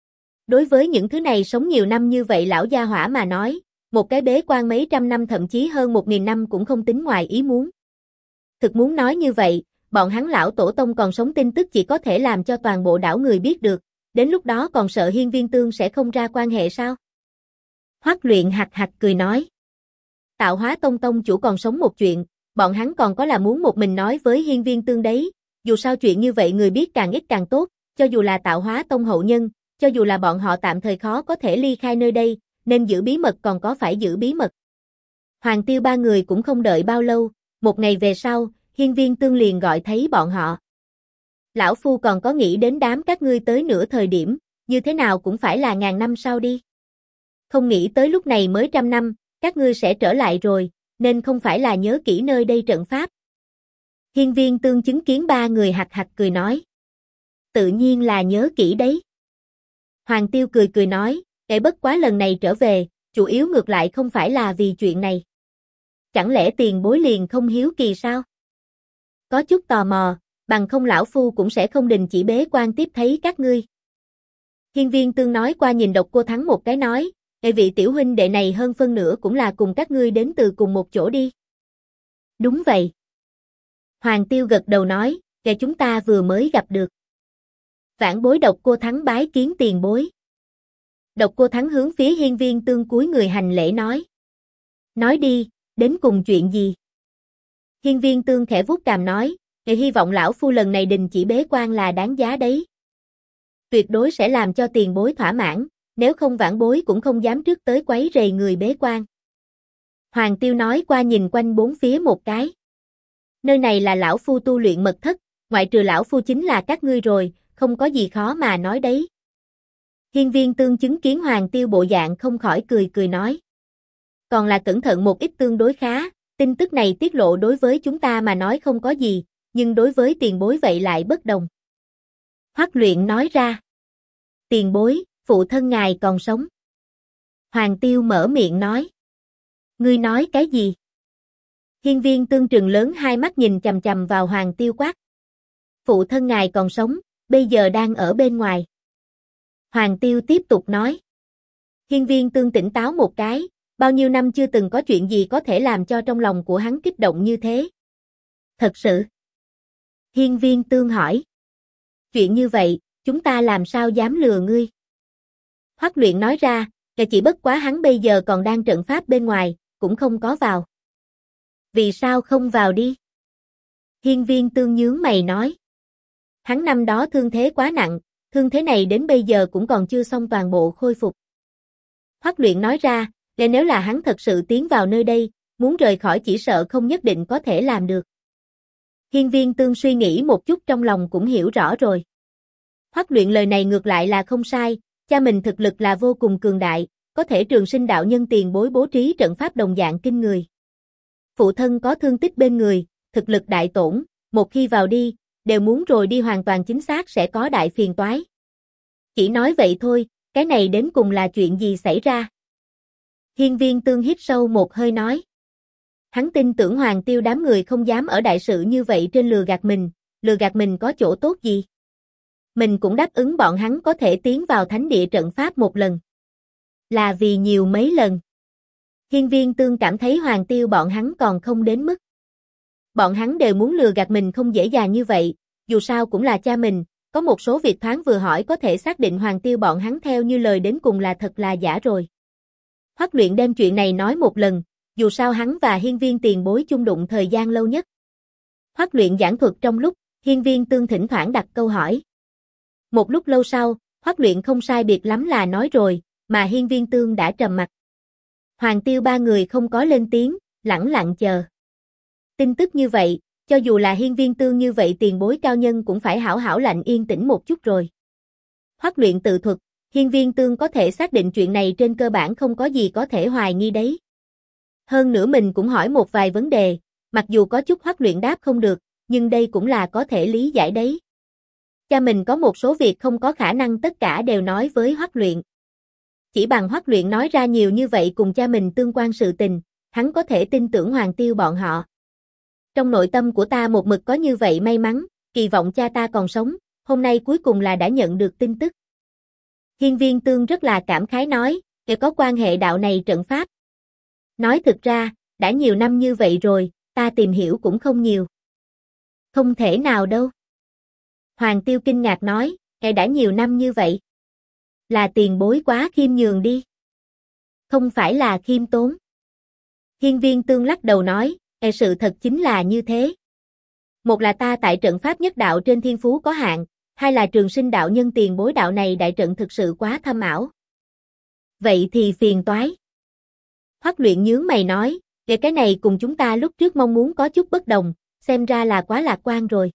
Đối với những thứ này sống nhiều năm như vậy lão gia hỏa mà nói, một cái bế quan mấy trăm năm thậm chí hơn 1000 năm cũng không tính ngoài ý muốn. Thực muốn nói như vậy, bọn hắn lão tổ tông còn sống tin tức chỉ có thể làm cho toàn bộ đảo người biết được, đến lúc đó còn sợ Hiên Viên Tương sẽ không ra quan hệ sao? Hoắc Luyện hạc hạc cười nói. Tạo Hóa Tông tông chủ còn sống một chuyện, bọn hắn còn có là muốn một mình nói với Hiên Viên Tương đấy, dù sao chuyện như vậy người biết càng ít càng tốt, cho dù là Tạo Hóa Tông hậu nhân, cho dù là bọn họ tạm thời khó có thể ly khai nơi đây, nên giữ bí mật còn có phải giữ bí mật. Hoàng Tiêu ba người cũng không đợi bao lâu, một ngày về sau, Hiên Viên Tương liền gọi thấy bọn họ. Lão Phu còn có nghĩ đến đám các ngươi tới nửa thời điểm, như thế nào cũng phải là 1000 năm sau đi. Không nghĩ tới lúc này mới 100 năm, các ngươi sẽ trở lại rồi, nên không phải là nhớ kỹ nơi đây trận pháp. Hiên Viên Tương chứng kiến ba người hạc hạc cười nói. Tự nhiên là nhớ kỹ đấy. Hoàng Tiêu cười cười nói, bất quá lần này trở về, chủ yếu ngược lại không phải là vì chuyện này. Chẳng lẽ tiền bối liền không hiếu kỳ sao? Có chút tò mò, bằng không lão Phu cũng sẽ không đình chỉ bế quan tiếp thấy các ngươi. Hiên Viên Tương nói qua nhìn Độc Cô Thắng một cái nói, vị tiểu huynh đệ này hơn phân nửa cũng là cùng các ngươi đến từ cùng một chỗ đi. Đúng vậy. Hoàng Tiêu gật đầu nói, chúng ta vừa mới gặp được. Vãn bối Độc Cô Thắng bái kiến tiền bối. Độc Cô Thắng hướng phía Hiên Viên Tương cúi người hành lễ nói. Nói đi, đến cùng chuyện gì? Hiên Viên Tương khẽ vuốt cằm nói, hy vọng lão Phu lần này đình chỉ bế quan là đáng giá đấy. Tuyệt đối sẽ làm cho tiền bối thỏa mãn, nếu không vãn bối cũng không dám trước tới quấy rầy người bế quan. Hoàng Tiêu nói qua nhìn quanh bốn phía một cái. Nơi này là lão Phu tu luyện mật thất, ngoại trừ lão Phu chính là các ngươi rồi, không có gì khó mà nói đấy. Hiên Viên Tương chứng kiến Hoàng Tiêu bộ dạng không khỏi cười cười nói. Còn là cẩn thận một ít tương đối khá, tin tức này tiết lộ đối với chúng ta mà nói không có gì, nhưng đối với tiền bối vậy lại bất đồng. Hoắc Luyện nói ra. Tiền bối, phụ thân ngài còn sống. Hoàng Tiêu mở miệng nói. Ngươi nói cái gì? Hiên Viên Tương trừng lớn hai mắt nhìn chằm chằm vào Hoàng Tiêu quát. Phụ thân ngài còn sống, bây giờ đang ở bên ngoài. Hoàng Tiêu tiếp tục nói. Hiên Viên Tương tỉnh táo một cái, bao nhiêu năm chưa từng có chuyện gì có thể làm cho trong lòng của hắn kích động như thế. Thật sự. Hiên Viên Tương hỏi. Chuyện như vậy, chúng ta làm sao dám lừa ngươi? Hoắc Luyện nói ra, chỉ bất quá hắn bây giờ còn đang trận pháp bên ngoài, cũng không có vào. Vì sao không vào đi? Hiên Viên Tương nhướng mày nói. Hắn năm đó thương thế quá nặng, thương thế này đến bây giờ cũng còn chưa xong toàn bộ khôi phục. Hoắc Luyện nói ra, nếu là hắn thật sự tiến vào nơi đây, muốn rời khỏi chỉ sợ không nhất định có thể làm được. Hiên Viên Tương suy nghĩ một chút trong lòng cũng hiểu rõ rồi. Hoắc Luyện lời này ngược lại là không sai, cha mình thực lực là vô cùng cường đại, có thể Trường Sinh đạo nhân tiền bối bố trí trận pháp đồng dạng kinh người. Phụ thân có thương tích bên người, thực lực đại tổn, một khi vào đi, đều muốn rồi đi hoàn toàn chính xác sẽ có đại phiền toái. Chỉ nói vậy thôi, cái này đến cùng là chuyện gì xảy ra? Hiên Viên Tương hít sâu một hơi nói. Hắn tin tưởng Hoàng Tiêu đám người không dám ở đại sự như vậy trên lừa gạt mình có chỗ tốt gì? Mình cũng đáp ứng bọn hắn có thể tiến vào thánh địa trận pháp một lần. Là vì nhiều mấy lần. Hiên Viên Tương cảm thấy Hoàng Tiêu bọn hắn còn không đến mức. Bọn hắn đều muốn lừa gạt mình không dễ dàng như vậy, dù sao cũng là cha mình, có một số việc thoáng vừa hỏi có thể xác định Hoàng Tiêu bọn hắn theo như lời đến cùng là thật là giả rồi. Hoắc Luyện đem chuyện này nói một lần, dù sao hắn và Hiên Viên tiền bối chung đụng thời gian lâu nhất. Hoắc Luyện giảng thuật trong lúc, Hiên Viên Tương thỉnh thoảng đặt câu hỏi. Một lúc lâu sau, Hoắc Luyện không sai biệt lắm là nói rồi, mà Hiên Viên Tương đã trầm mặc. Hoàng Tiêu ba người không có lên tiếng, lẳng lặng chờ. Tin tức như vậy, cho dù là Hiên Viên Tương như vậy tiền bối cao nhân cũng phải hảo hảo lạnh yên tĩnh một chút rồi. Hoắc Luyện tự thuật, Hiên Viên Tương có thể xác định chuyện này trên cơ bản không có gì có thể hoài nghi đấy. Hơn nữa mình cũng hỏi một vài vấn đề, mặc dù có chút Hoắc Luyện đáp không được, nhưng đây cũng là có thể lý giải đấy. Cha mình có một số việc không có khả năng tất cả đều nói với Hoắc Luyện. Chỉ bằng Hoắc Luyện nói ra nhiều như vậy cùng cha mình tương quan sự tình, hắn có thể tin tưởng Hoàng Tiêu bọn họ. Trong nội tâm của ta một mực có như vậy may mắn, kỳ vọng cha ta còn sống, hôm nay cuối cùng là đã nhận được tin tức. Hiên Viên Tương rất là cảm khái nói, để có quan hệ đạo này trận pháp. Nói thực ra, đã nhiều năm như vậy rồi, ta tìm hiểu cũng không nhiều. Không thể nào đâu. Hoàng Tiêu kinh ngạc nói, đã nhiều năm như vậy. Là tiền bối quá khiêm nhường đi. Không phải là khiêm tốn. Hiên Viên Tương lắc đầu nói, sự thật chính là như thế. Một là ta tại trận pháp nhất đạo trên thiên phú có hạn, hai là Trường Sinh đạo nhân tiền bối đạo này đại trận thực sự quá thâm ảo. Vậy thì phiền toái. Hoắc Luyện nhướng mày nói, cái này cùng chúng ta lúc trước mong muốn có chút bất đồng, xem ra là quá lạc quan rồi.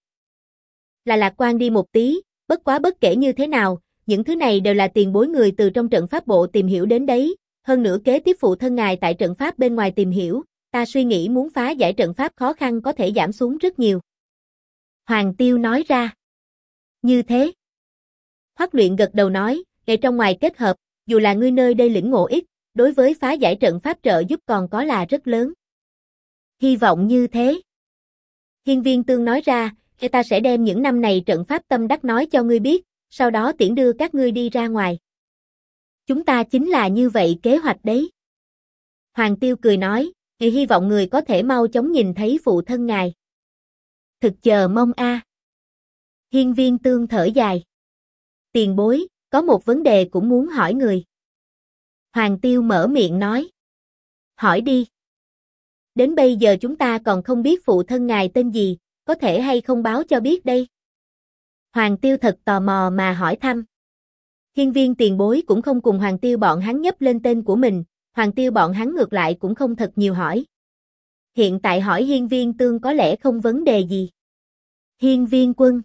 Là lạc quan đi một tí, bất quá bất kể như thế nào, những thứ này đều là tiền bối người từ trong trận pháp bộ tìm hiểu đến đấy, hơn nữa kế tiếp phụ thân ngài tại trận pháp bên ngoài tìm hiểu, ta suy nghĩ muốn phá giải trận pháp khó khăn có thể giảm xuống rất nhiều. Hoàng Tiêu nói ra. Như thế. Hoắc Luyện gật đầu nói, trong ngoài kết hợp, dù là ngươi nơi đây lĩnh ngộ ít, đối với phá giải trận pháp trợ giúp còn có là rất lớn. Hy vọng như thế. Hiên Viên Tương nói ra, ta sẽ đem những năm này trận pháp tâm đắc nói cho ngươi biết, sau đó tiễn đưa các ngươi đi ra ngoài. Chúng ta chính là như vậy kế hoạch đấy. Hoàng Tiêu cười nói, hy vọng người có thể mau chóng nhìn thấy phụ thân ngài. Thực chờ mong a. Hiên Viên Tương thở dài. Tiền bối, có một vấn đề cũng muốn hỏi người. Hoàng Tiêu mở miệng nói. Hỏi đi. Đến bây giờ chúng ta còn không biết phụ thân ngài tên gì, có thể hay không báo cho biết đây? Hoàng Tiêu thật tò mò mà hỏi thăm. Hiên Viên tiền bối cũng không cùng Hoàng Tiêu bọn hắn nhấp lên tên của mình, Hoàng Tiêu bọn hắn ngược lại cũng không thật nhiều hỏi. Hiện tại hỏi Hiên Viên Tương có lẽ không vấn đề gì. Hiên Viên Quân.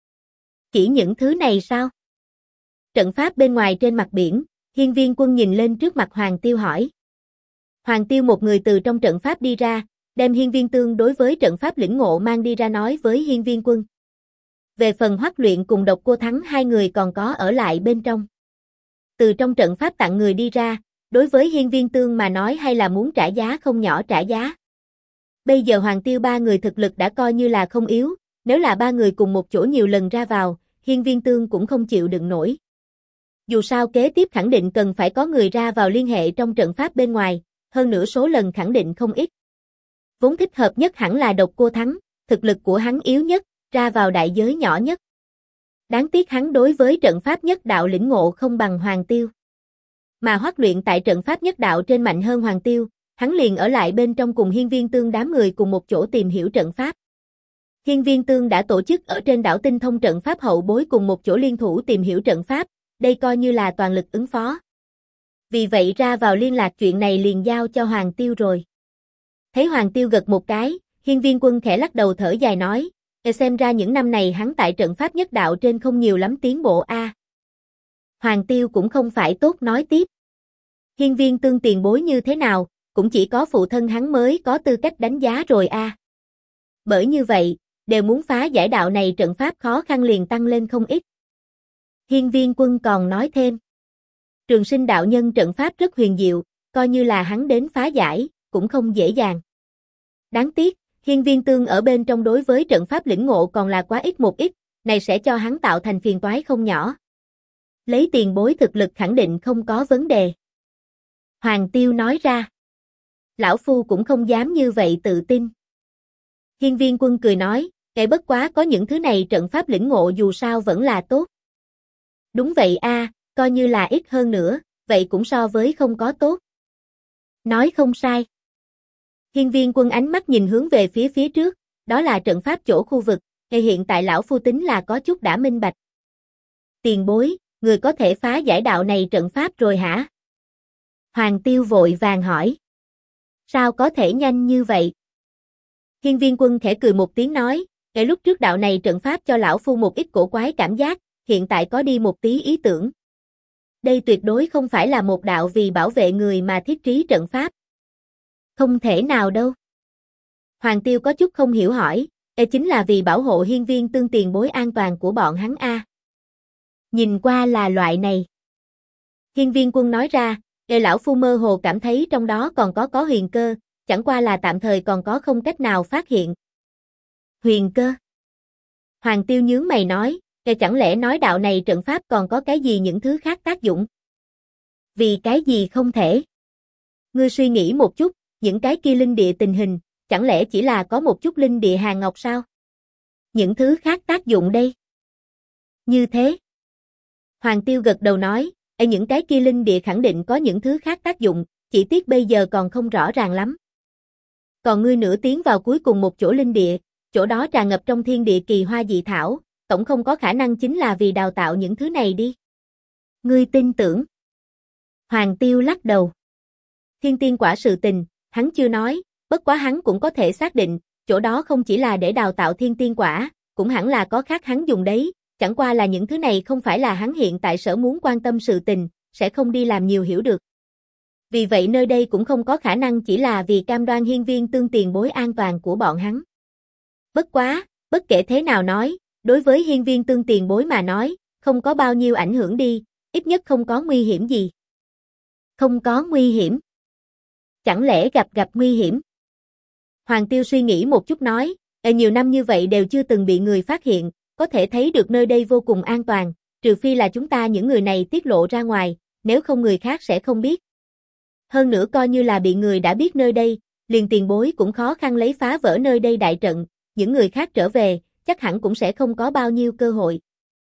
Chỉ những thứ này sao? Trận pháp bên ngoài trên mặt biển, Hiên Viên Quân nhìn lên trước mặt Hoàng Tiêu hỏi. Hoàng Tiêu một người từ trong trận pháp đi ra, đem Hiên Viên Tương đối với trận pháp lĩnh ngộ mang đi ra nói với Hiên Viên Quân. Về phần Hoắc Luyện cùng Độc Cô Thắng hai người còn có ở lại bên trong. Từ trong trận pháp tặng người đi ra, đối với Hiên Viên Tương mà nói hay là muốn trả giá không nhỏ trả giá. Bây giờ Hoàng Tiêu ba người thực lực đã coi như là không yếu, nếu là ba người cùng một chỗ nhiều lần ra vào, Hiên Viên Tương cũng không chịu đựng nổi. Dù sao kế tiếp khẳng định cần phải có người ra vào liên hệ trong trận pháp bên ngoài, hơn nữa số lần khẳng định không ít. Vốn thích hợp nhất hẳn là Độc Cô Thắng, thực lực của hắn yếu nhất, ra vào đại giới nhỏ nhất. Đáng tiếc hắn đối với trận pháp nhất đạo lĩnh ngộ không bằng Hoàng Tiêu. Mà Hoắc Luyện tại trận pháp nhất đạo trên mạnh hơn Hoàng Tiêu, hắn liền ở lại bên trong cùng Hiên Viên Tương đám người cùng một chỗ tìm hiểu trận pháp. Hiên Viên Tương đã tổ chức ở trên đảo Tinh Thông trận pháp hậu bối cùng một chỗ liên thủ tìm hiểu trận pháp, đây coi như là toàn lực ứng phó. Vì vậy ra vào liên lạc chuyện này liền giao cho Hoàng Tiêu rồi. Thấy Hoàng Tiêu gật một cái, Hiên Viên Quân khẽ lắc đầu thở dài nói, xem ra những năm này hắn tại trận pháp nhất đạo trên không nhiều lắm tiến bộ a. Hoàng Tiêu cũng không phải tốt nói tiếp. Hiên Viên Tương tiền bối như thế nào, cũng chỉ có phụ thân hắn mới có tư cách đánh giá rồi a. Bởi như vậy, đều muốn phá giải đạo này trận pháp khó khăn liền tăng lên không ít. Hiên Viên Quân còn nói thêm. Trường Sinh đạo nhân trận pháp rất huyền diệu, coi như là hắn đến phá giải, cũng không dễ dàng. Đáng tiếc, Hiên Viên Tương ở bên trong đối với trận pháp lĩnh ngộ còn là quá ít một ít, này sẽ cho hắn tạo thành phiền toái không nhỏ. Lấy tiền bối thực lực khẳng định không có vấn đề. Hoàng Tiêu nói ra. Lão Phu cũng không dám như vậy tự tin. Hiên Viên Quân cười nói, cái bất quá có những thứ này trận pháp lĩnh ngộ dù sao vẫn là tốt. Đúng vậy a, coi như là ít hơn nữa, vậy cũng so với không có tốt. Nói không sai. Hiên Viên Quân ánh mắt nhìn hướng về phía trước, đó là trận pháp chỗ khu vực, hiện tại lão phu tính là có chút đã minh bạch. Tiền bối, người có thể phá giải đạo này trận pháp rồi hả? Hoàng Tiêu vội vàng hỏi. Sao có thể nhanh như vậy? Hiên Viên Quân khẽ cười một tiếng nói, cái lúc trước đạo này trận pháp cho lão phu một ít cổ quái cảm giác, hiện tại có đi một tí ý tưởng. Đây tuyệt đối không phải là một đạo vì bảo vệ người mà thiết trí trận pháp. Không thể nào đâu. Hoàng Tiêu có chút không hiểu hỏi, chính là vì bảo hộ Hiên Viên Tương tiền bối an toàn của bọn hắn a. Nhìn qua là loại này. Hiên Viên Quân nói ra, lão phu mơ hồ cảm thấy trong đó còn có huyền cơ, chẳng qua là tạm thời còn có không cách nào phát hiện. Huyền cơ? Hoàng Tiêu nhướng mày nói, chẳng lẽ nói đạo này trận pháp còn có cái gì những thứ khác tác dụng? Vì cái gì không thể? Ngươi suy nghĩ một chút, những cái kia linh địa tình hình, chẳng lẽ chỉ là có một chút linh địa hàng ngọc sao? Những thứ khác tác dụng đây? Như thế. Hoàng Tiêu gật đầu nói, những cái kia linh địa khẳng định có những thứ khác tác dụng, chỉ tiếc bây giờ còn không rõ ràng lắm. Còn ngươi nữa tiến vào cuối cùng một chỗ linh địa, chỗ đó tràn ngập trong thiên địa kỳ hoa dị thảo, tổng không có khả năng chính là vì đào tạo những thứ này đi. Ngươi tin tưởng? Hoàng Tiêu lắc đầu. Thiên tiên quả sự tình, hắn chưa nói, bất quá hắn cũng có thể xác định, chỗ đó không chỉ là để đào tạo thiên tiên quả, cũng hẳn là có khác hắn dùng đấy, chẳng qua là những thứ này không phải là hắn hiện tại sở muốn quan tâm sự tình, sẽ không đi làm nhiều hiểu được. Vì vậy nơi đây cũng không có khả năng chỉ là vì cam đoan Hiên Viên Tương tiền bối an toàn của bọn hắn. Bất quá, bất kể thế nào nói, đối với Hiên Viên Tương tiền bối mà nói, không có bao nhiêu ảnh hưởng đi, ít nhất không có nguy hiểm gì. Không có nguy hiểm. Chẳng lẽ gặp nguy hiểm? Hoàng Tiêu suy nghĩ một chút nói, nhiều năm như vậy đều chưa từng bị người phát hiện, có thể thấy được nơi đây vô cùng an toàn, trừ phi là chúng ta những người này tiết lộ ra ngoài, nếu không người khác sẽ không biết. Hơn nữa coi như là bị người đã biết nơi đây, liền tiền bối cũng khó khăn lấy phá vỡ nơi đây đại trận, những người khác trở về, chắc hẳn cũng sẽ không có bao nhiêu cơ hội.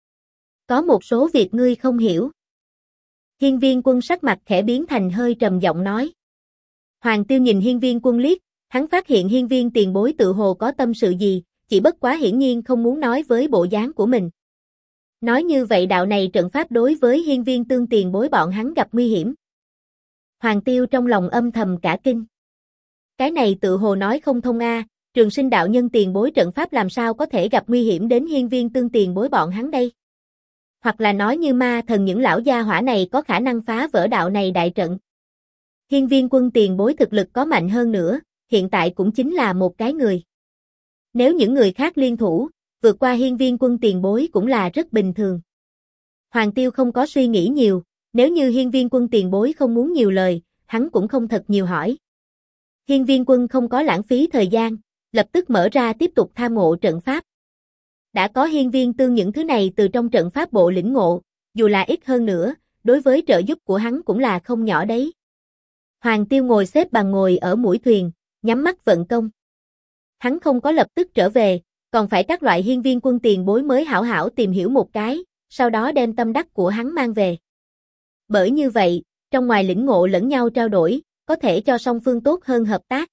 Có một số việc ngươi không hiểu. Hiên Viên Quân sắc mặt khẽ biến thành hơi trầm giọng nói. Hoàng Tiêu nhìn Hiên Viên Quân liếc, hắn phát hiện Hiên Viên tiền bối tự hồ có tâm sự gì, chỉ bất quá hiển nhiên không muốn nói với bộ dáng của mình. Nói như vậy đạo này trận pháp đối với Hiên Viên Tương tiền bối bọn hắn gặp nguy hiểm. Hoàng Tiêu trong lòng âm thầm cả kinh. Cái này tự hồ nói không thông a, Trường Sinh đạo nhân tiền bối trận pháp làm sao có thể gặp nguy hiểm đến Hiên Viên Tương tiền bối bọn hắn đây? Hoặc là nói như ma thần những lão gia hỏa này có khả năng phá vỡ đạo này đại trận. Hiên Viên Quân tiền bối thực lực có mạnh hơn nữa, hiện tại cũng chính là một cái người. Nếu những người khác liên thủ, vượt qua Hiên Viên Quân tiền bối cũng là rất bình thường. Hoàng Tiêu không có suy nghĩ nhiều, nếu như Hiên Viên Quân tiền bối không muốn nhiều lời, hắn cũng không thật nhiều hỏi. Hiên Viên Quân không có lãng phí thời gian, lập tức mở ra tiếp tục tham ngộ trận pháp. Đã có Hiên Viên Tương những thứ này từ trong trận pháp bộ lĩnh ngộ, dù là ít hơn nữa, đối với trợ giúp của hắn cũng là không nhỏ đấy. Hoàng Tiêu ngồi xếp bằng ngồi ở mũi thuyền, nhắm mắt vận công. Hắn không có lập tức trở về, còn phải các loại Hiên Viên Quân tiền bối mới hảo hảo tìm hiểu một cái, sau đó đem tâm đắc của hắn mang về. Bởi như vậy, trong ngoài lĩnh ngộ lẫn nhau trao đổi, có thể cho song phương tốt hơn hợp tác.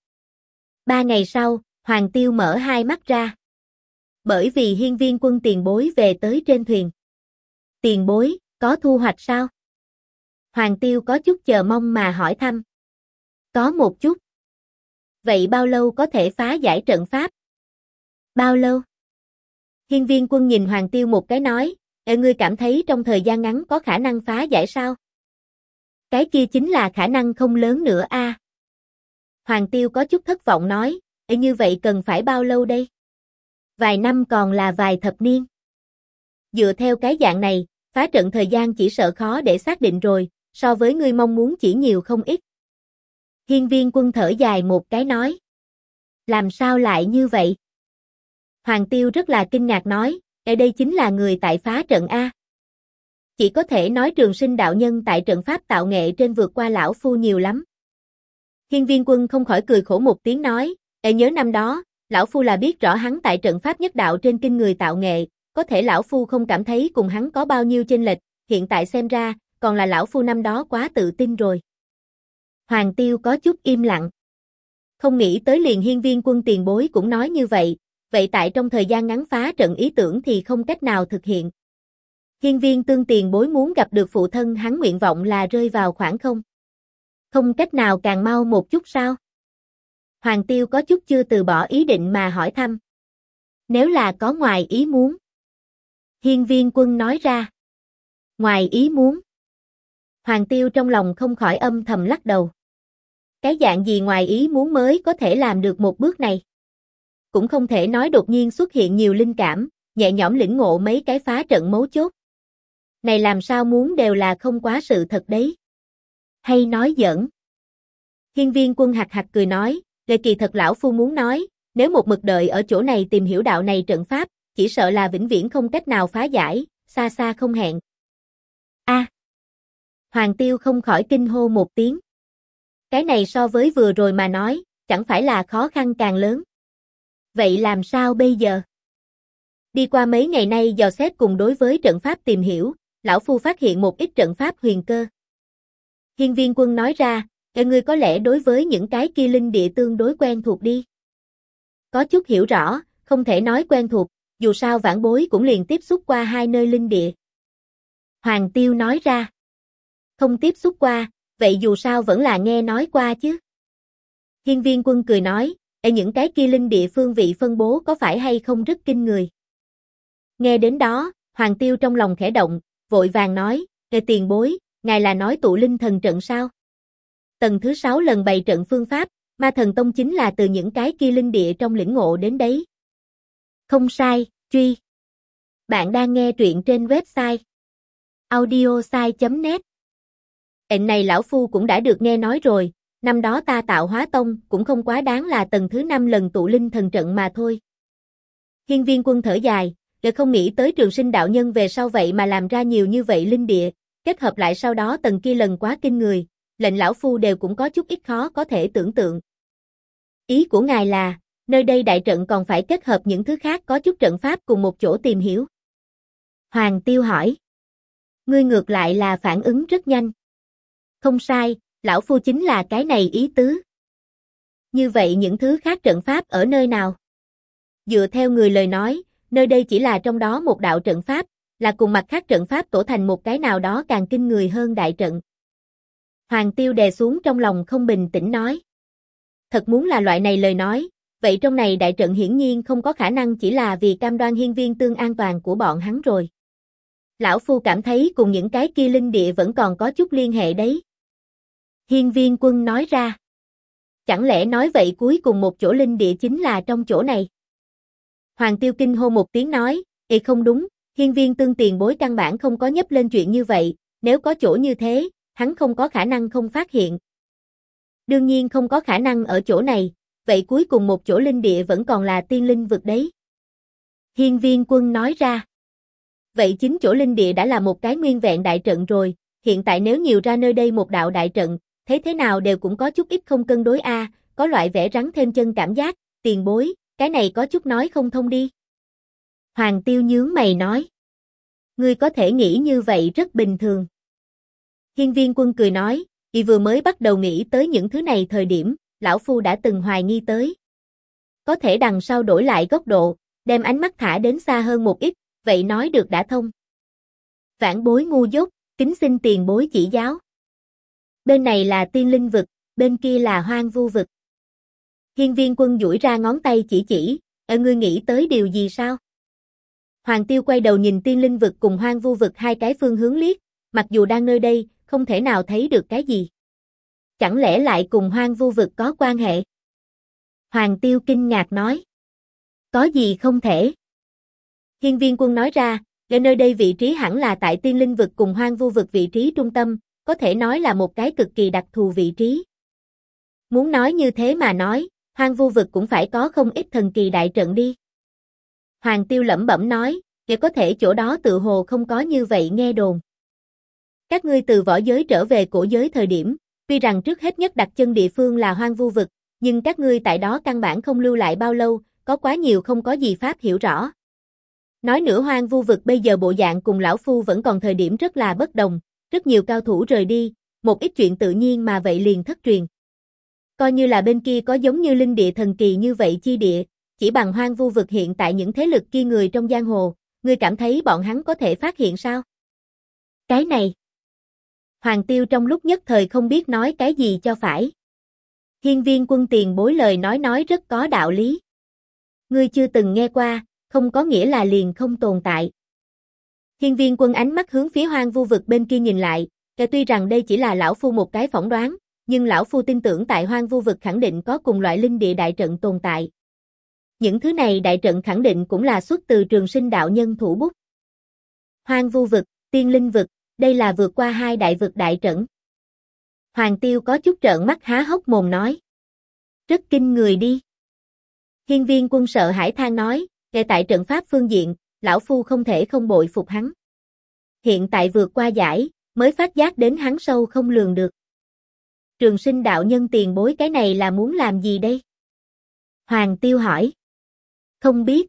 3 ngày sau, Hoàng Tiêu mở hai mắt ra. Bởi vì Hiên Viên Quân tiền bối về tới trên thuyền. Tiền bối, có thu hoạch sao? Hoàng Tiêu có chút chờ mong mà hỏi thăm. Có một chút. Vậy bao lâu có thể phá giải trận pháp? Bao lâu? Hiên Viên Quân nhìn Hoàng Tiêu một cái nói, ngươi cảm thấy trong thời gian ngắn có khả năng phá giải sao? Cái kia chính là khả năng không lớn nữa a. Hoàng Tiêu có chút thất vọng nói, như vậy cần phải bao lâu đây? Vài năm còn là vài thập niên. Dựa theo cái dạng này, phá trận thời gian chỉ sợ khó để xác định rồi, so với ngươi mong muốn chỉ nhiều không ít. Hiên Viên Quân thở dài một cái nói. Làm sao lại như vậy? Hoàng Tiêu rất là kinh ngạc nói, ở đây chính là người tại phá trận A. Chỉ có thể nói Trường Sinh đạo nhân tại trận pháp tạo nghệ trên vượt qua lão phu nhiều lắm. Hiên Viên Quân không khỏi cười khổ một tiếng nói, nhớ năm đó, lão phu là biết rõ hắn tại trận pháp nhất đạo trên kinh người tạo nghệ, có thể lão phu không cảm thấy cùng hắn có bao nhiêu chênh lệch, hiện tại xem ra, còn là lão phu năm đó quá tự tin rồi. Hoàng Tiêu có chút im lặng. Không nghĩ tới liền Hiên Viên Quân tiền bối cũng nói như vậy, vậy tại trong thời gian ngắn phá trận ý tưởng thì không cách nào thực hiện. Hiên Viên Tương tiền bối muốn gặp được phụ thân hắn nguyện vọng là rơi vào khoảng không. Không cách nào càng mau một chút sao? Hoàng Tiêu có chút chưa từ bỏ ý định mà hỏi thăm. Nếu là có ngoài ý muốn. Hiên Viên Quân nói ra. Ngoài ý muốn. Hoàng Tiêu trong lòng không khỏi âm thầm lắc đầu. Cái dạng gì ngoài ý muốn mới có thể làm được một bước này? Cũng không thể nói đột nhiên xuất hiện nhiều linh cảm, nhẹ nhõm lĩnh ngộ mấy cái phá trận mấu chốt. Này làm sao muốn đều là không quá sự thật đấy. Hay nói giỡn. Hiên Viên Quân hạc hạc cười nói, kỳ thật lão phu muốn nói, nếu một mực đợi ở chỗ này tìm hiểu đạo này trận pháp, chỉ sợ là vĩnh viễn không cách nào phá giải, xa xa không hẹn. A. Hoàng Tiêu không khỏi kinh hô một tiếng. Cái này so với vừa rồi mà nói, chẳng phải là khó khăn càng lớn. Vậy làm sao bây giờ? Đi qua mấy ngày nay dò xét cùng đối với trận pháp tìm hiểu, lão phu phát hiện một ít trận pháp huyền cơ. Hiên Viên Quân nói ra, ngươi có lẽ đối với những cái kia linh địa tương đối quen thuộc đi. Có chút hiểu rõ, không thể nói quen thuộc, dù sao vãn bối cũng liền tiếp xúc qua hai nơi linh địa. Hoàng Tiêu nói ra. Không tiếp xúc qua, vậy dù sao vẫn là nghe nói qua chứ. Hiên Viên Quân cười nói, những cái kia linh địa phương vị phân bố có phải hay không rất kinh người. Nghe đến đó, Hoàng Tiêu trong lòng khẽ động, vội vàng nói, tiền bối, ngài là nói tụ linh thần trận sao? Tầng thứ 6 lần bày trận phương pháp, Ma Thần Tông chính là từ những cái kia linh địa trong lĩnh ngộ đến đấy. Không sai, truy. Bạn đang nghe truyện trên website audiosai.net. Này lão phu cũng đã được nghe nói rồi, năm đó ta tạo Hóa Tông cũng không quá đáng là tầng thứ 5 lần tụ linh thần trận mà thôi. Hiên Viên Quân thở dài, không nghĩ tới Trường Sinh đạo nhân về sau vậy mà làm ra nhiều như vậy linh địa, kết hợp lại sau đó tầng kia lần quá kinh người, lệnh lão phu đều cũng có chút ít khó có thể tưởng tượng. Ý của ngài là, nơi đây đại trận còn phải kết hợp những thứ khác có chút trận pháp cùng một chỗ tìm hiểu. Hoàng Tiêu hỏi. Ngươi ngược lại là phản ứng rất nhanh. Không sai, lão phu chính là cái này ý tứ. Như vậy những thứ khác trận pháp ở nơi nào? Dựa theo người lời nói, nơi đây chỉ là trong đó một đạo trận pháp, là cùng mặt khác trận pháp tổ thành một cái nào đó càng kinh người hơn đại trận. Hoàng Tiêu đè xuống trong lòng không bình tĩnh nói. Thật muốn là loại này lời nói, vậy trong này đại trận hiển nhiên không có khả năng chỉ là vì cam đoan Hiên Viên Tương an toàn của bọn hắn rồi. Lão phu cảm thấy cùng những cái kia linh địa vẫn còn có chút liên hệ đấy. Hiên Viên Quân nói ra. Chẳng lẽ nói vậy cuối cùng một chỗ linh địa chính là trong chỗ này? Hoàng Tiêu kinh hô một tiếng nói, không đúng, Hiên Viên Tương tiền bối căn bản không có nhấp lên chuyện như vậy, nếu có chỗ như thế, hắn không có khả năng không phát hiện. Đương nhiên không có khả năng ở chỗ này, vậy cuối cùng một chỗ linh địa vẫn còn là tiên linh vực đấy. Hiên Viên Quân nói ra. Vậy chính chỗ linh địa đã là một cái nguyên vẹn đại trận rồi, hiện tại nếu nhiều ra nơi đây một đạo đại trận, thế nào đều cũng có chút ít không cân đối a, có loại vẽ rắn thêm chân cảm giác, tiền bối, cái này có chút nói không thông đi. Hoàng Tiêu nhướng mày nói. Ngươi có thể nghĩ như vậy rất bình thường. Hiên Viên Quân cười nói, vừa mới bắt đầu nghĩ tới những thứ này thời điểm, lão phu đã từng hoài nghi tới. Có thể đằng sau đổi lại góc độ, đem ánh mắt thả đến xa hơn một ít, vậy nói được đã thông. Vãn bối ngu dốt, kính xin tiền bối chỉ giáo. Bên này là tiên linh vực, bên kia là hoang vu vực. Hiên Viên Quân duỗi ra ngón tay chỉ, ngươi nghĩ tới điều gì sao? Hoàng Tiêu quay đầu nhìn tiên linh vực cùng hoang vu vực hai cái phương hướng liếc, mặc dù đang nơi đây, không thể nào thấy được cái gì. Chẳng lẽ lại cùng Hoang Vu Vực có quan hệ? Hoàng Tiêu kinh ngạc nói. Có gì không thể? Hiên Viên Quân nói ra, ở nơi đây vị trí hẳn là tại Tiên Linh Vực cùng Hoang Vu Vực vị trí trung tâm, có thể nói là một cái cực kỳ đặc thù vị trí. Muốn nói như thế mà nói, Hoang Vu Vực cũng phải có không ít thần kỳ đại trận đi. Hoàng Tiêu lẩm bẩm nói, để có thể chỗ đó tự hồ không có như vậy nghe đồn. Các ngươi từ võ giới trở về cổ giới thời điểm, tuy rằng trước hết nhất đặt chân địa phương là Hoang Vu Vực, nhưng các ngươi tại đó căn bản không lưu lại bao lâu, có quá nhiều không có gì pháp hiểu rõ. Nói nữa Hoang Vu Vực bây giờ bộ dạng cùng lão phu vẫn còn thời điểm rất là bất đồng, rất nhiều cao thủ rời đi, một ít chuyện tự nhiên mà vậy liền thất truyền. Coi như là bên kia có giống như linh địa thần kỳ như vậy chi địa, chỉ bằng Hoang Vu Vực hiện tại những thế lực kia người trong giang hồ, ngươi cảm thấy bọn hắn có thể phát hiện sao? Cái này. Hoàng Tiêu trong lúc nhất thời không biết nói cái gì cho phải. Hiên Viên Quân tiền bối lời nói rất có đạo lý. Ngươi chưa từng nghe qua, không có nghĩa là liền không tồn tại. Hiên Viên Quân ánh mắt hướng phía Hoang Vu Vực bên kia nhìn lại, tuy rằng đây chỉ là lão phu một cái phỏng đoán, nhưng lão phu tin tưởng tại Hoang Vu Vực khẳng định có cùng loại linh địa đại trận tồn tại. Những thứ này đại trận khẳng định cũng là xuất từ Trường Sinh đạo nhân thủ bút. Hoang Vu Vực, Tiên Linh Vực, đây là vượt qua hai đại vực đại trận. Hoàng Tiêu có chút trợn mắt há hốc mồm nói. Rất kinh người đi. Hiên Viên Quân sợ hãi than nói, ngay tại trận pháp phương diện, lão phu không thể không bội phục hắn. Hiện tại vượt qua giải, mới phát giác đến hắn sâu không lường được. Trường Sinh đạo nhân tiền bối cái này là muốn làm gì đây? Hoàng Tiêu hỏi. Không biết.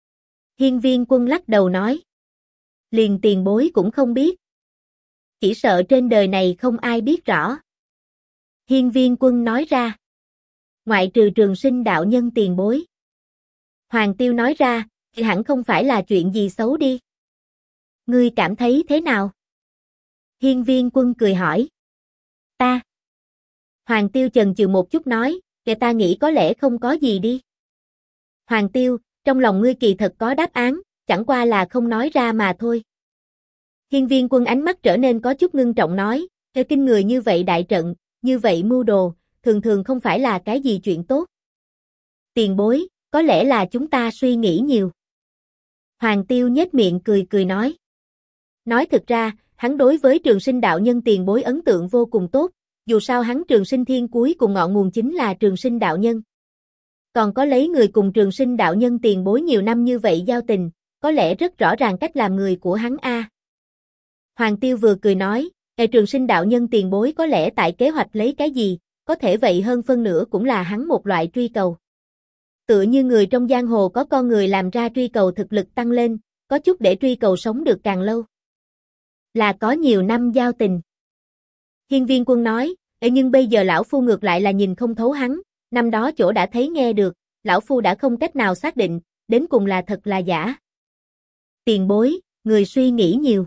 Hiên Viên Quân lắc đầu nói. Liền tiền bối cũng không biết. Chỉ sợ trên đời này không ai biết rõ. Hiên Viên Quân nói ra. Ngoại trừ Trường Sinh đạo nhân tiền bối. Hoàng Tiêu nói ra, thì hẳn không phải là chuyện gì xấu đi. Ngươi cảm thấy thế nào? Hiên Viên Quân cười hỏi. Ta. Hoàng Tiêu chần chừ một chút nói, để ta nghĩ có lẽ không có gì đi. Hoàng Tiêu, trong lòng ngươi kỳ thật có đáp án, chẳng qua là không nói ra mà thôi. Hiên Viên Quân ánh mắt trở nên có chút ngưng trọng nói, theo kinh người như vậy đại trận, như vậy mưu đồ, thường thường không phải là cái gì chuyện tốt. Tiền bối, có lẽ là chúng ta suy nghĩ nhiều. Hoàng Tiêu nhếch miệng cười nói. Nói thực ra, hắn đối với Trường Sinh đạo nhân tiền bối ấn tượng vô cùng tốt, dù sao hắn Trường Sinh thiên cuối cùng ngọn nguồn chính là Trường Sinh đạo nhân. Còn có lấy người cùng Trường Sinh đạo nhân tiền bối nhiều năm như vậy giao tình, có lẽ rất rõ ràng cách làm người của hắn a. Hoàng Tiêu vừa cười nói, Trường Sinh đạo nhân tiền bối có lẽ tại kế hoạch lấy cái gì, có thể vậy hơn phân nửa cũng là hắn một loại truy cầu. Tựa như người trong giang hồ có con người làm ra truy cầu thực lực tăng lên, có chút để truy cầu sống được càng lâu. Là có nhiều năm giao tình. Hiên Viên Quân nói, nhưng bây giờ lão phu ngược lại là nhìn không thấu hắn, năm đó chỗ đã thấy nghe được, lão phu đã không cách nào xác định, đến cùng là thật là giả. Tiền bối, người suy nghĩ nhiều.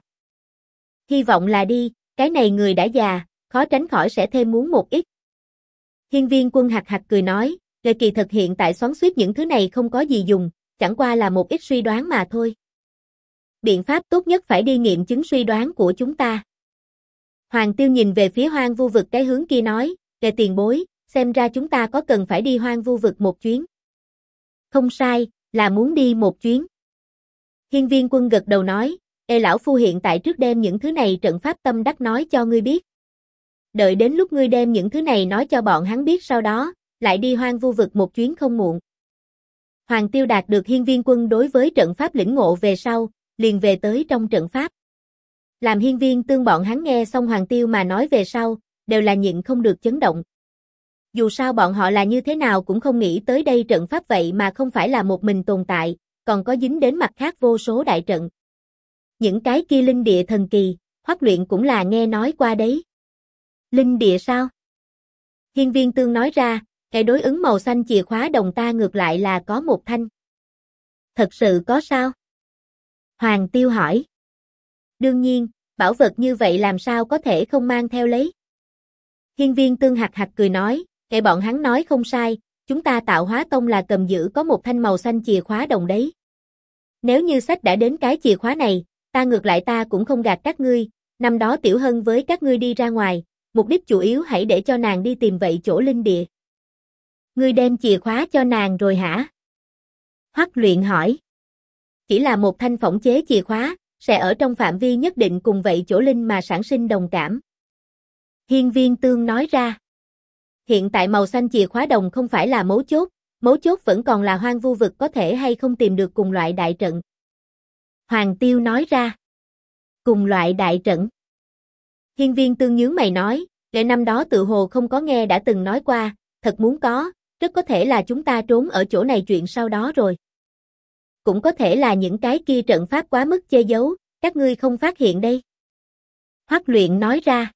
Hy vọng là đi, cái này người đã già, khó tránh khỏi sẽ thêm muốn một ít. Hiên Viên Quân hạc hạc cười nói, kỳ thật hiện tại xoắn xuýt những thứ này không có gì dùng, chẳng qua là một ít suy đoán mà thôi. Biện pháp tốt nhất phải đi nghiệm chứng suy đoán của chúng ta. Hoàng Tiêu nhìn về phía Hoang Vu Vực cái hướng kia nói, tiền bối, xem ra chúng ta có cần phải đi Hoang Vu Vực một chuyến. Không sai, là muốn đi một chuyến. Hiên Viên Quân gật đầu nói, lão phu hiện tại trước đem những thứ này trận pháp tâm đắc nói cho ngươi biết. Đợi đến lúc ngươi đem những thứ này nói cho bọn hắn biết sau đó, lại đi Hoang Vu Vực một chuyến không muộn. Hoàng Tiêu đạt được Hiên Viên Quân đối với trận pháp lĩnh ngộ về sau, liền về tới trong trận pháp. Làm Hiên Viên Tương bọn hắn nghe xong Hoàng Tiêu mà nói về sau, đều là nhịn không được chấn động. Dù sao bọn họ là như thế nào cũng không nghĩ tới đây trận pháp vậy mà không phải là một mình tồn tại, còn có dính đến mặt khác vô số đại trận. Những cái kia linh địa thần kỳ, Hoắc Luyện cũng là nghe nói qua đấy. Linh địa sao? Hiên Viên Tương nói ra, cái đối ứng màu xanh chìa khóa đồng ta ngược lại là có một thanh. Thật sự có sao? Hoàng Tiêu hỏi. Đương nhiên, bảo vật như vậy làm sao có thể không mang theo lấy. Hiên Viên Tương hạc hạc cười nói, cái bọn hắn nói không sai, chúng ta Tạo Hóa Tông là cầm giữ có một thanh màu xanh chìa khóa đồng đấy. Nếu như sách đã đến cái chìa khóa này, ta ngược lại ta cũng không gạt các ngươi, năm đó Tiểu Hân với các ngươi đi ra ngoài, mục đích chủ yếu hãy để cho nàng đi tìm vậy chỗ linh địa. Ngươi đem chìa khóa cho nàng rồi hả? Hoắc Luyện hỏi. Chỉ là một thanh phỏng chế chìa khóa, sẽ ở trong phạm vi nhất định cùng vậy chỗ linh mà sản sinh đồng cảm. Hiên Viên Tương nói ra. Hiện tại màu xanh chìa khóa đồng không phải là mấu chốt vẫn còn là hoang vu vực có thể hay không tìm được cùng loại đại trận. Hoàng Tiêu nói ra. Cùng loại đại trận. Hiên Viên Tương nhướng mày nói, lẽ năm đó tự hồ không có nghe đã từng nói qua, thật muốn có, rất có thể là chúng ta trốn ở chỗ này chuyện sau đó rồi. Cũng có thể là những cái kia trận pháp quá mức che giấu, các ngươi không phát hiện đây. Hoắc Luyện nói ra.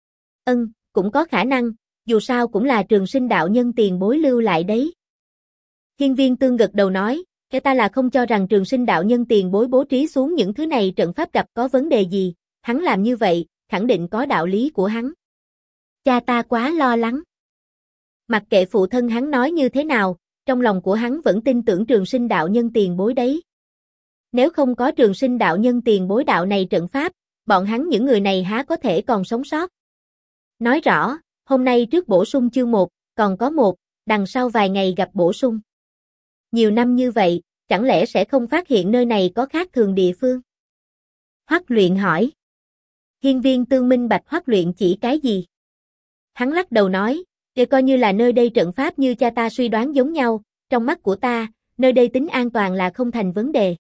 Cũng có khả năng, dù sao cũng là Trường Sinh đạo nhân tiền bối lưu lại đấy. Hiên Viên Tương gật đầu nói, cái ta là không cho rằng Trường Sinh đạo nhân tiền bối bố trí xuống những thứ này trận pháp gặp có vấn đề gì, hắn làm như vậy, khẳng định có đạo lý của hắn. Cha ta quá lo lắng. Mặc kệ phụ thân hắn nói như thế nào, trong lòng của hắn vẫn tin tưởng Trường Sinh đạo nhân tiền bối đấy. Nếu không có Trường Sinh đạo nhân tiền bối đạo này trận pháp, bọn hắn những người này há có thể còn sống sót. Nói rõ, hôm nay trước bổ sung chương 1, còn có một, đằng sau vài ngày gặp bổ sung. Nhiều năm như vậy, chẳng lẽ sẽ không phát hiện nơi này có khác thường địa phương? Hoắc Luyện hỏi. Hiên Viên Tương minh bạch Hoắc Luyện chỉ cái gì? Hắn lắc đầu nói, để coi như là nơi đây trận pháp như cha ta suy đoán giống nhau, trong mắt của ta, nơi đây tính an toàn là không thành vấn đề.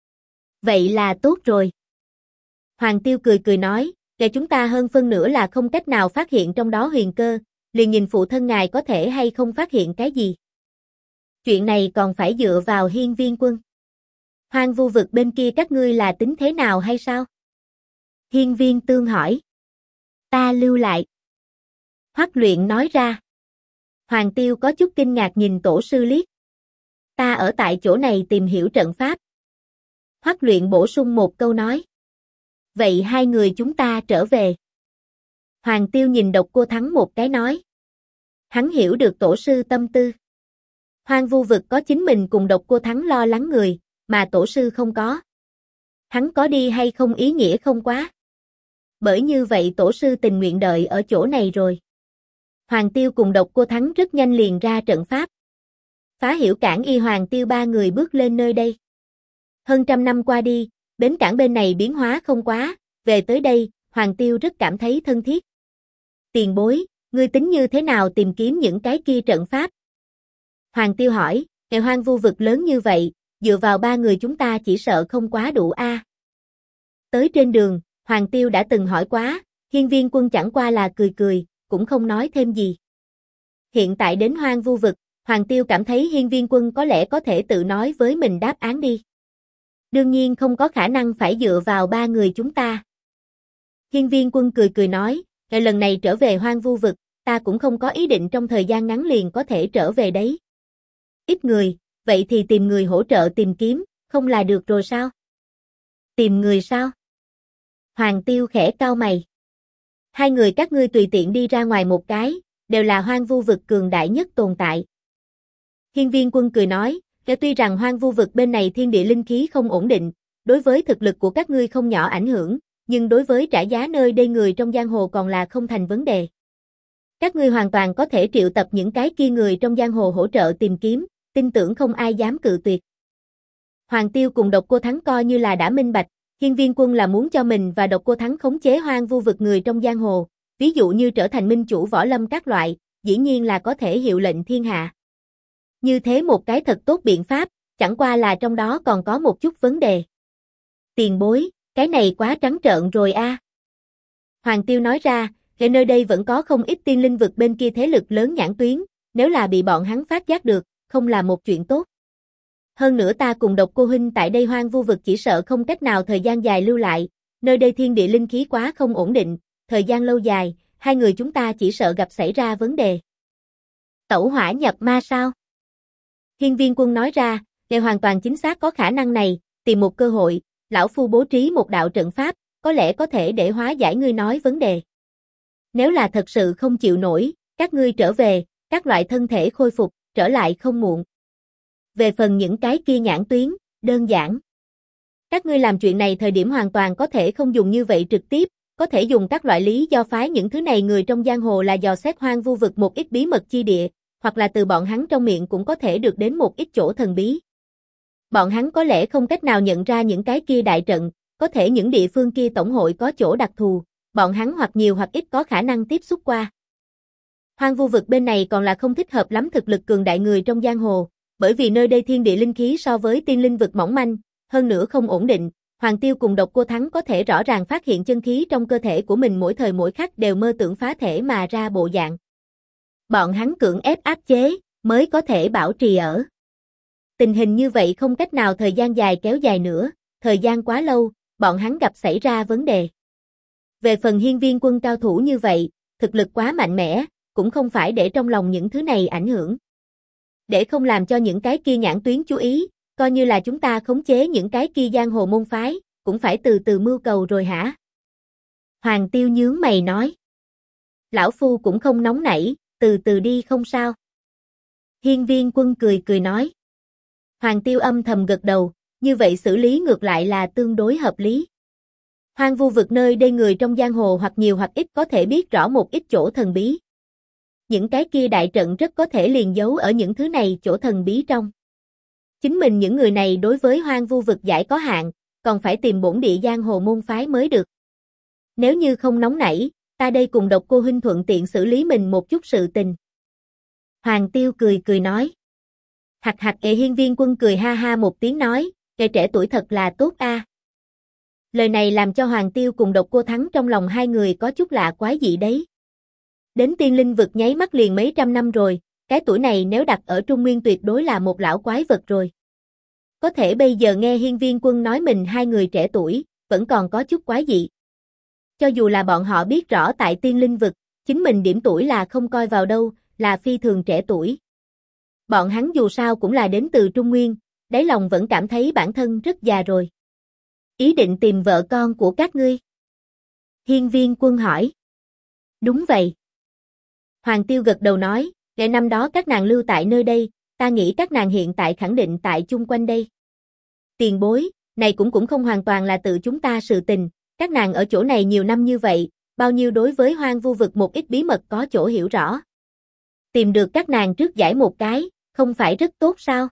Vậy là tốt rồi. Hoàng Tiêu cười cười nói, để chúng ta hơn phân nửa là không cách nào phát hiện trong đó huyền cơ, liền nhìn phụ thân ngài có thể hay không phát hiện cái gì. Chuyện này còn phải dựa vào Hiên Viên Quân. Hoang vu vực bên kia các ngươi là tính thế nào hay sao? Hiên Viên Tương hỏi. Ta lưu lại. Hoắc Luyện nói ra. Hoàng Tiêu có chút kinh ngạc nhìn tổ sư liếc. Ta ở tại chỗ này tìm hiểu trận pháp. Hoắc Luyện bổ sung một câu nói. Vậy hai người chúng ta trở về. Hoàng Tiêu nhìn Độc Cô Thắng một cái nói. Hắn hiểu được tổ sư tâm tư. Hoang vu vực có chính mình cùng Độc Cô Thắng lo lắng người, mà tổ sư không có. Hắn có đi hay không ý nghĩa không quá. Bởi như vậy tổ sư tình nguyện đợi ở chỗ này rồi. Hoàng Tiêu cùng Độc Cô Thắng rất nhanh liền ra trận pháp. Phá Hiểu Cảng y Hoàng Tiêu ba người bước lên nơi đây. Hơn trăm năm qua đi, bến cảng bên này biến hóa không quá, về tới đây, Hoàng Tiêu rất cảm thấy thân thiết. Tiền bối, ngươi tính như thế nào tìm kiếm những cái kia trận pháp? Hoàng Tiêu hỏi, ngày hoang vu vực lớn như vậy, dựa vào ba người chúng ta chỉ sợ không quá đủ a. Tới trên đường, Hoàng Tiêu đã từng hỏi quá, Hiên Viên Quân chẳng qua là cười cười, cũng không nói thêm gì. Hiện tại đến hoang vu vực, Hoàng Tiêu cảm thấy Hiên Viên Quân có lẽ có thể tự nói với mình đáp án đi. Đương nhiên không có khả năng phải dựa vào ba người chúng ta. Hiên Viên Quân cười cười nói, lần này trở về hoang vu vực, ta cũng không có ý định trong thời gian ngắn liền có thể trở về đấy. Ít người, vậy thì tìm người hỗ trợ tìm kiếm, không là được rồi sao? Tìm người sao? Hoàng Tiêu khẽ cau mày. Hai người các ngươi tùy tiện đi ra ngoài một cái, đều là hoang vu vực cường đại nhất tồn tại. Hiên Viên Quân cười nói, tuy rằng hoang vu vực bên này thiên địa linh khí không ổn định, đối với thực lực của các ngươi không nhỏ ảnh hưởng, nhưng đối với trả giá nơi đây người trong giang hồ còn là không thành vấn đề. Các ngươi hoàn toàn có thể triệu tập những cái kia người trong giang hồ hỗ trợ tìm kiếm, tin tưởng không ai dám cự tuyệt. Hoàng Tiêu cùng Độc Cô Thắng coi như là đã minh bạch, Hiên Viên Quân là muốn cho mình và Độc Cô Thắng khống chế hoang vu vực người trong giang hồ, ví dụ như trở thành minh chủ võ lâm các loại, dĩ nhiên là có thể hiệu lệnh thiên hạ. Như thế một cái thật tốt biện pháp, chẳng qua là trong đó còn có một chút vấn đề. Tiền bối, cái này quá trắng trợn rồi a. Hoàng Tiêu nói ra, ở nơi đây vẫn có không ít tiên linh vực bên kia thế lực lớn nhãn tuyến, nếu là bị bọn hắn phát giác được, không là một chuyện tốt. Hơn nữa ta cùng Độc Cô huynh tại đây hoang vu vực chỉ sợ không cách nào thời gian dài lưu lại, nơi đây thiên địa linh khí quá không ổn định, thời gian lâu dài, hai người chúng ta chỉ sợ gặp xảy ra vấn đề. Tẩu hỏa nhập ma sao? Hiên Viên Quân nói ra, để hoàn toàn chính xác có khả năng này, tìm một cơ hội, lão phu bố trí một đạo trận pháp, có lẽ có thể để hóa giải ngươi nói vấn đề. Nếu là thật sự không chịu nổi, các ngươi trở về, các loại thân thể khôi phục, trở lại không muộn. Về phần những cái kia nhãn tuyến, đơn giản. Các ngươi làm chuyện này thời điểm hoàn toàn có thể không dùng như vậy trực tiếp, có thể dùng các loại lý do phái những thứ này người trong giang hồ là dò xét hoang vu vực một ít bí mật chi địa, hoặc là từ bọn hắn trong miệng cũng có thể được đến một ít chỗ thần bí. Bọn hắn có lẽ không cách nào nhận ra những cái kia đại trận, có thể những địa phương kia tổng hội có chỗ đặc thù, bọn hắn hoặc nhiều hoặc ít có khả năng tiếp xúc qua. Hoang vu vực bên này còn là không thích hợp lắm thực lực cường đại người trong giang hồ, bởi vì nơi đây thiên địa linh khí so với tiên linh vực mỏng manh, hơn nữa không ổn định. Hoàng Tiêu cùng Độc Cô Thắng có thể rõ ràng phát hiện chân khí trong cơ thể của mình mỗi thời mỗi khắc đều mơ tưởng phá thể mà ra bộ dạng. Bọn hắn cưỡng ép áp chế, mới có thể bảo trì ở. Tình hình như vậy không cách nào thời gian dài kéo dài nữa, thời gian quá lâu, bọn hắn gặp xảy ra vấn đề. Về phần Hiên Viên Quân cao thủ như vậy, thực lực quá mạnh mẽ, cũng không phải để trong lòng những thứ này ảnh hưởng. Để không làm cho những cái kia nhãn tuyến chú ý, coi như là chúng ta khống chế những cái kia giang hồ môn phái, cũng phải từ từ mưu cầu rồi hả? Hoàng Tiêu nhướng mày nói. Lão Phu cũng không nóng nảy, từ từ đi không sao. Hiên Viên Quân cười cười nói. Hoàng Tiêu âm thầm gật đầu, như vậy xử lý ngược lại là tương đối hợp lý. Hoang vu vực nơi đây người trong giang hồ hoặc nhiều hoặc ít có thể biết rõ một ít chỗ thần bí. Những cái kia đại trận rất có thể liền giấu ở những thứ này chỗ thần bí trong. Chính mình những người này đối với hoang vu vực giải có hạn, còn phải tìm bổn địa giang hồ môn phái mới được. Nếu như không nóng nảy, ta đây cùng Độc Cô huynh thuận tiện xử lý mình một chút sự tình. Hoàng Tiêu cười cười nói. Hạc hạc Hiên Viên Quân cười ha ha một tiếng nói, kẻ trẻ tuổi thật là tốt a. Lời này làm cho Hoàng Tiêu cùng Độc Cô Thắng trong lòng hai người có chút lạ quái dị đấy. Đến tiên linh vực nháy mắt liền mấy trăm năm rồi, cái tuổi này nếu đặt ở Trung Nguyên tuyệt đối là một lão quái vật rồi. Có thể bây giờ nghe Hiên Viên Quân nói mình hai người trẻ tuổi, vẫn còn có chút quái dị. Cho dù là bọn họ biết rõ tại tiên linh vực, chính mình điểm tuổi là không coi vào đâu, là phi thường trẻ tuổi. Bọn hắn dù sao cũng là đến từ Trung Nguyên, đáy lòng vẫn cảm thấy bản thân rất già rồi. Ý định tìm vợ con của các ngươi? Hiên Viên Quân hỏi. Đúng vậy. Hoàng Tiêu gật đầu nói, ngày năm đó các nàng lưu tại nơi đây, ta nghĩ các nàng hiện tại khẳng định tại chung quanh đây. Tiền bối, này cũng không hoàn toàn là tự chúng ta sự tình, các nàng ở chỗ này nhiều năm như vậy, bao nhiêu đối với hoang vu vực một ít bí mật có chỗ hiểu rõ. Tìm được các nàng trước giải một cái, không phải rất tốt sao?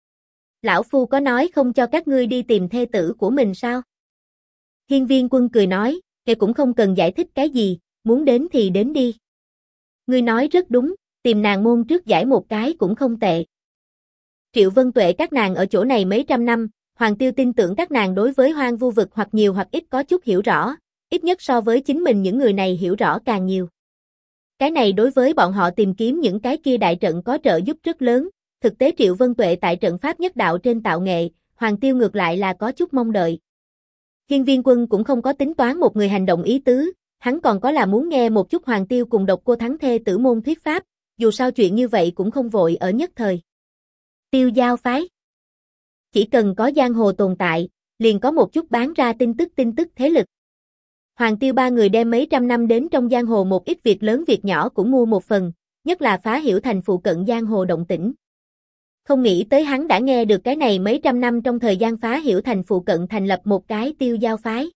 Lão Phu có nói không cho các ngươi đi tìm thê tử của mình sao? Hiên Viên Quân cười nói, ngươi cũng không cần giải thích cái gì, muốn đến thì đến đi. Ngươi nói rất đúng, tìm nàng môn trước giải một cái cũng không tệ. Triệu Vân Tuệ các nàng ở chỗ này mấy trăm năm, Hoàng Tiêu tin tưởng các nàng đối với hoang vu vực hoặc nhiều hoặc ít có chút hiểu rõ, ít nhất so với chính mình những người này hiểu rõ càng nhiều. Cái này đối với bọn họ tìm kiếm những cái kia đại trận có trợ giúp rất lớn, thực tế Triệu Vân Tuệ tại trận pháp nhất đạo trên tạo nghệ, Hoàng Tiêu ngược lại là có chút mong đợi. Hiên Viên Quân cũng không có tính toán một người hành động ý tứ, hắn còn có là muốn nghe một chút Hoàng Tiêu cùng Độc Cô Thắng thê tử môn thuyết pháp, dù sao chuyện như vậy cũng không vội ở nhất thời. Tiêu giao phái. Chỉ cần có giang hồ tồn tại, liền có một chút bán ra tin tức thế lực. Hoàng Tiêu ba người đem mấy trăm năm đến trong giang hồ một ít việc lớn việc nhỏ cũng mua một phần, nhất là phá hiểu thành phụ cận giang hồ động tĩnh. Không nghĩ tới hắn đã nghe được cái này mấy trăm năm trong thời gian phá hiểu thành phụ cận thành lập một cái tiêu giao phái.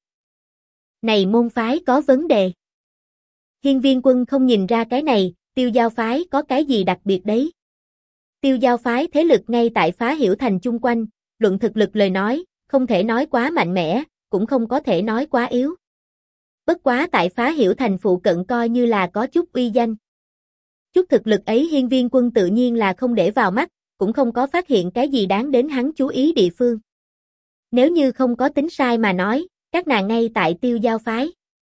Này môn phái có vấn đề. Hiên Viên Quân không nhìn ra cái này, tiêu giao phái có cái gì đặc biệt đấy. Tiêu giao phái thế lực ngay tại phá hiểu thành chung quanh, luận thực lực lời nói, không thể nói quá mạnh mẽ, cũng không có thể nói quá yếu. Bất quá tại phá hiểu thành phụ cận coi như là có chút uy danh. Chút thực lực ấy Hiên Viên Quân tự nhiên là không để vào mắt, cũng không có phát hiện cái gì đáng đến hắn chú ý địa phương. Nếu như không có tính sai mà nói, các nàng ngay tại tiêu giao phái.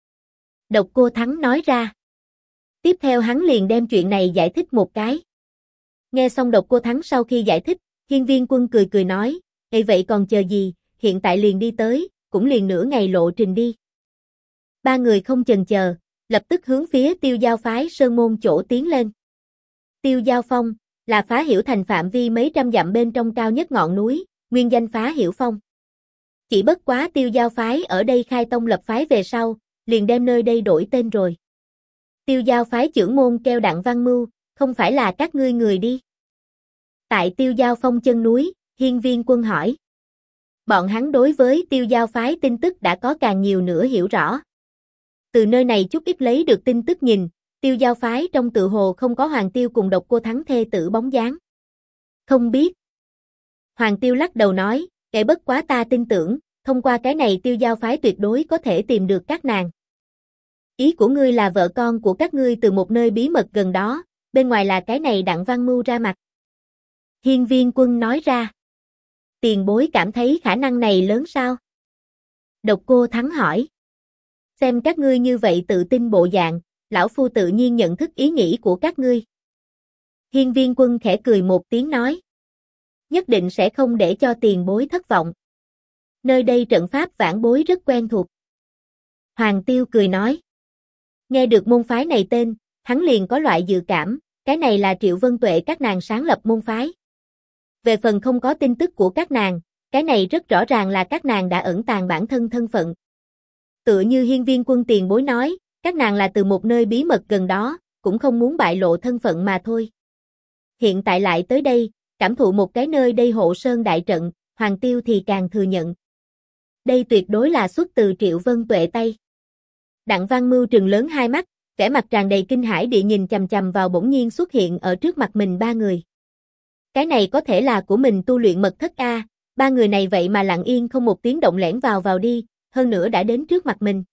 Độc Cô Thắng nói ra. Tiếp theo hắn liền đem chuyện này giải thích một cái. Nghe xong Độc Cô Thắng sau khi giải thích, Hiên Viên Quân cười cười nói, vậy còn chờ gì, hiện tại liền đi tới, cũng liền nửa ngày lộ trình đi. Ba người không chần chờ, lập tức hướng phía tiêu giao phái sơn môn chỗ tiến lên. Tiêu giao phong, là phá hiểu thành phạm vi mấy trăm dặm bên trong cao nhất ngọn núi, nguyên danh phá hiểu phong. Chỉ bất quá tiêu giao phái ở đây khai tông lập phái về sau, liền đem nơi đây đổi tên rồi. Tiêu giao phái trưởng môn kêu Đặng Văn Mưu, không phải là các ngươi người đi. Tại tiêu giao phong chân núi, Hiên Viên Quân hỏi. Bọn hắn đối với tiêu giao phái tin tức đã có càng nhiều nữa hiểu rõ. Từ nơi này chút ít lấy được tin tức nhìn, Tiêu Giao phái trong tự hồ không có Hoàng Tiêu cùng Độc Cô Thắng thê tử bóng dáng. Không biết. Hoàng Tiêu lắc đầu nói, kể bất quá ta tin tưởng, thông qua cái này Tiêu Giao phái tuyệt đối có thể tìm được các nàng. Ý của ngươi là vợ con của các ngươi từ một nơi bí mật gần đó, bên ngoài là cái này Đặng Văn Mưu ra mặt. Hiên Viên Quân nói ra. Tiền bối cảm thấy khả năng này lớn sao? Độc Cô Thắng hỏi. Xem các ngươi như vậy tự tin bộ dạng, lão phu tự nhiên nhận thức ý nghĩ của các ngươi. Hiên Viên Quân khẽ cười một tiếng nói. Nhất định sẽ không để cho tiền bối thất vọng. Nơi đây trận pháp vãn bối rất quen thuộc. Hoàng Tiêu cười nói. Nghe được môn phái này tên, hắn liền có loại dự cảm, cái này là Triệu Vân Tuệ các nàng sáng lập môn phái. Về phần không có tin tức của các nàng, cái này rất rõ ràng là các nàng đã ẩn tàng bản thân thân phận. Tựa như Hiên Viên Quân tiền bối nói, các nàng là từ một nơi bí mật gần đó, cũng không muốn bại lộ thân phận mà thôi. Hiện tại lại tới đây, cảm thụ một cái nơi đây hộ sơn đại trận, Hoàng Tiêu thì càng thừa nhận. Đây tuyệt đối là xuất từ Triệu Vân Tuệ tay. Đặng Văn Mưu trừng lớn hai mắt, vẻ mặt tràn đầy kinh hãi địa nhìn chằm chằm vào bỗng nhiên xuất hiện ở trước mặt mình ba người. Cái này có thể là của mình tu luyện mật thất a, ba người này vậy mà lặng yên không một tiếng động lẻn vào đi, hơn nữa đã đến trước mặt mình.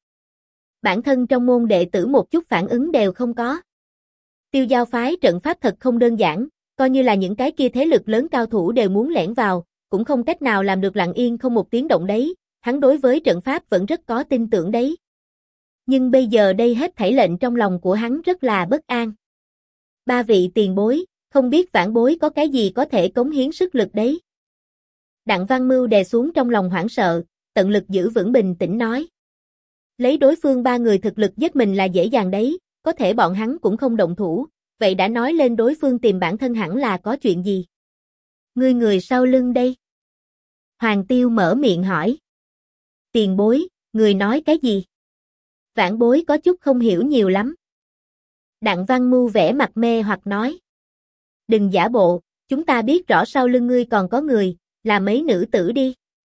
Bản thân trong môn đệ tử một chút phản ứng đều không có. Tiêu Giao phái trận pháp thật không đơn giản, coi như là những cái kia thế lực lớn cao thủ đều muốn lẻn vào, cũng không cách nào làm được lặng yên không một tiếng động đấy, hắn đối với trận pháp vẫn rất có tin tưởng đấy. Nhưng bây giờ đây hết thảy lệnh trong lòng của hắn rất là bất an. Ba vị tiền bối, không biết vãn bối có cái gì có thể cống hiến sức lực đấy. Đặng Văn Mưu đè xuống trong lòng hoảng sợ, tận lực giữ vững bình tĩnh nói. Lấy đối phương ba người thực lực giết mình là dễ dàng đấy, có thể bọn hắn cũng không động thủ, vậy đã nói lên đối phương tìm bản thân hẳn là có chuyện gì. Ngươi người sau lưng đây. Hoàng Tiêu mở miệng hỏi. Tiền bối, người nói cái gì? Vãn bối có chút không hiểu nhiều lắm. Đặng Văn Mưu vẻ mặt mê hoặc nói. Đừng giả bộ, chúng ta biết rõ sau lưng ngươi còn có người, là mấy nữ tử đi.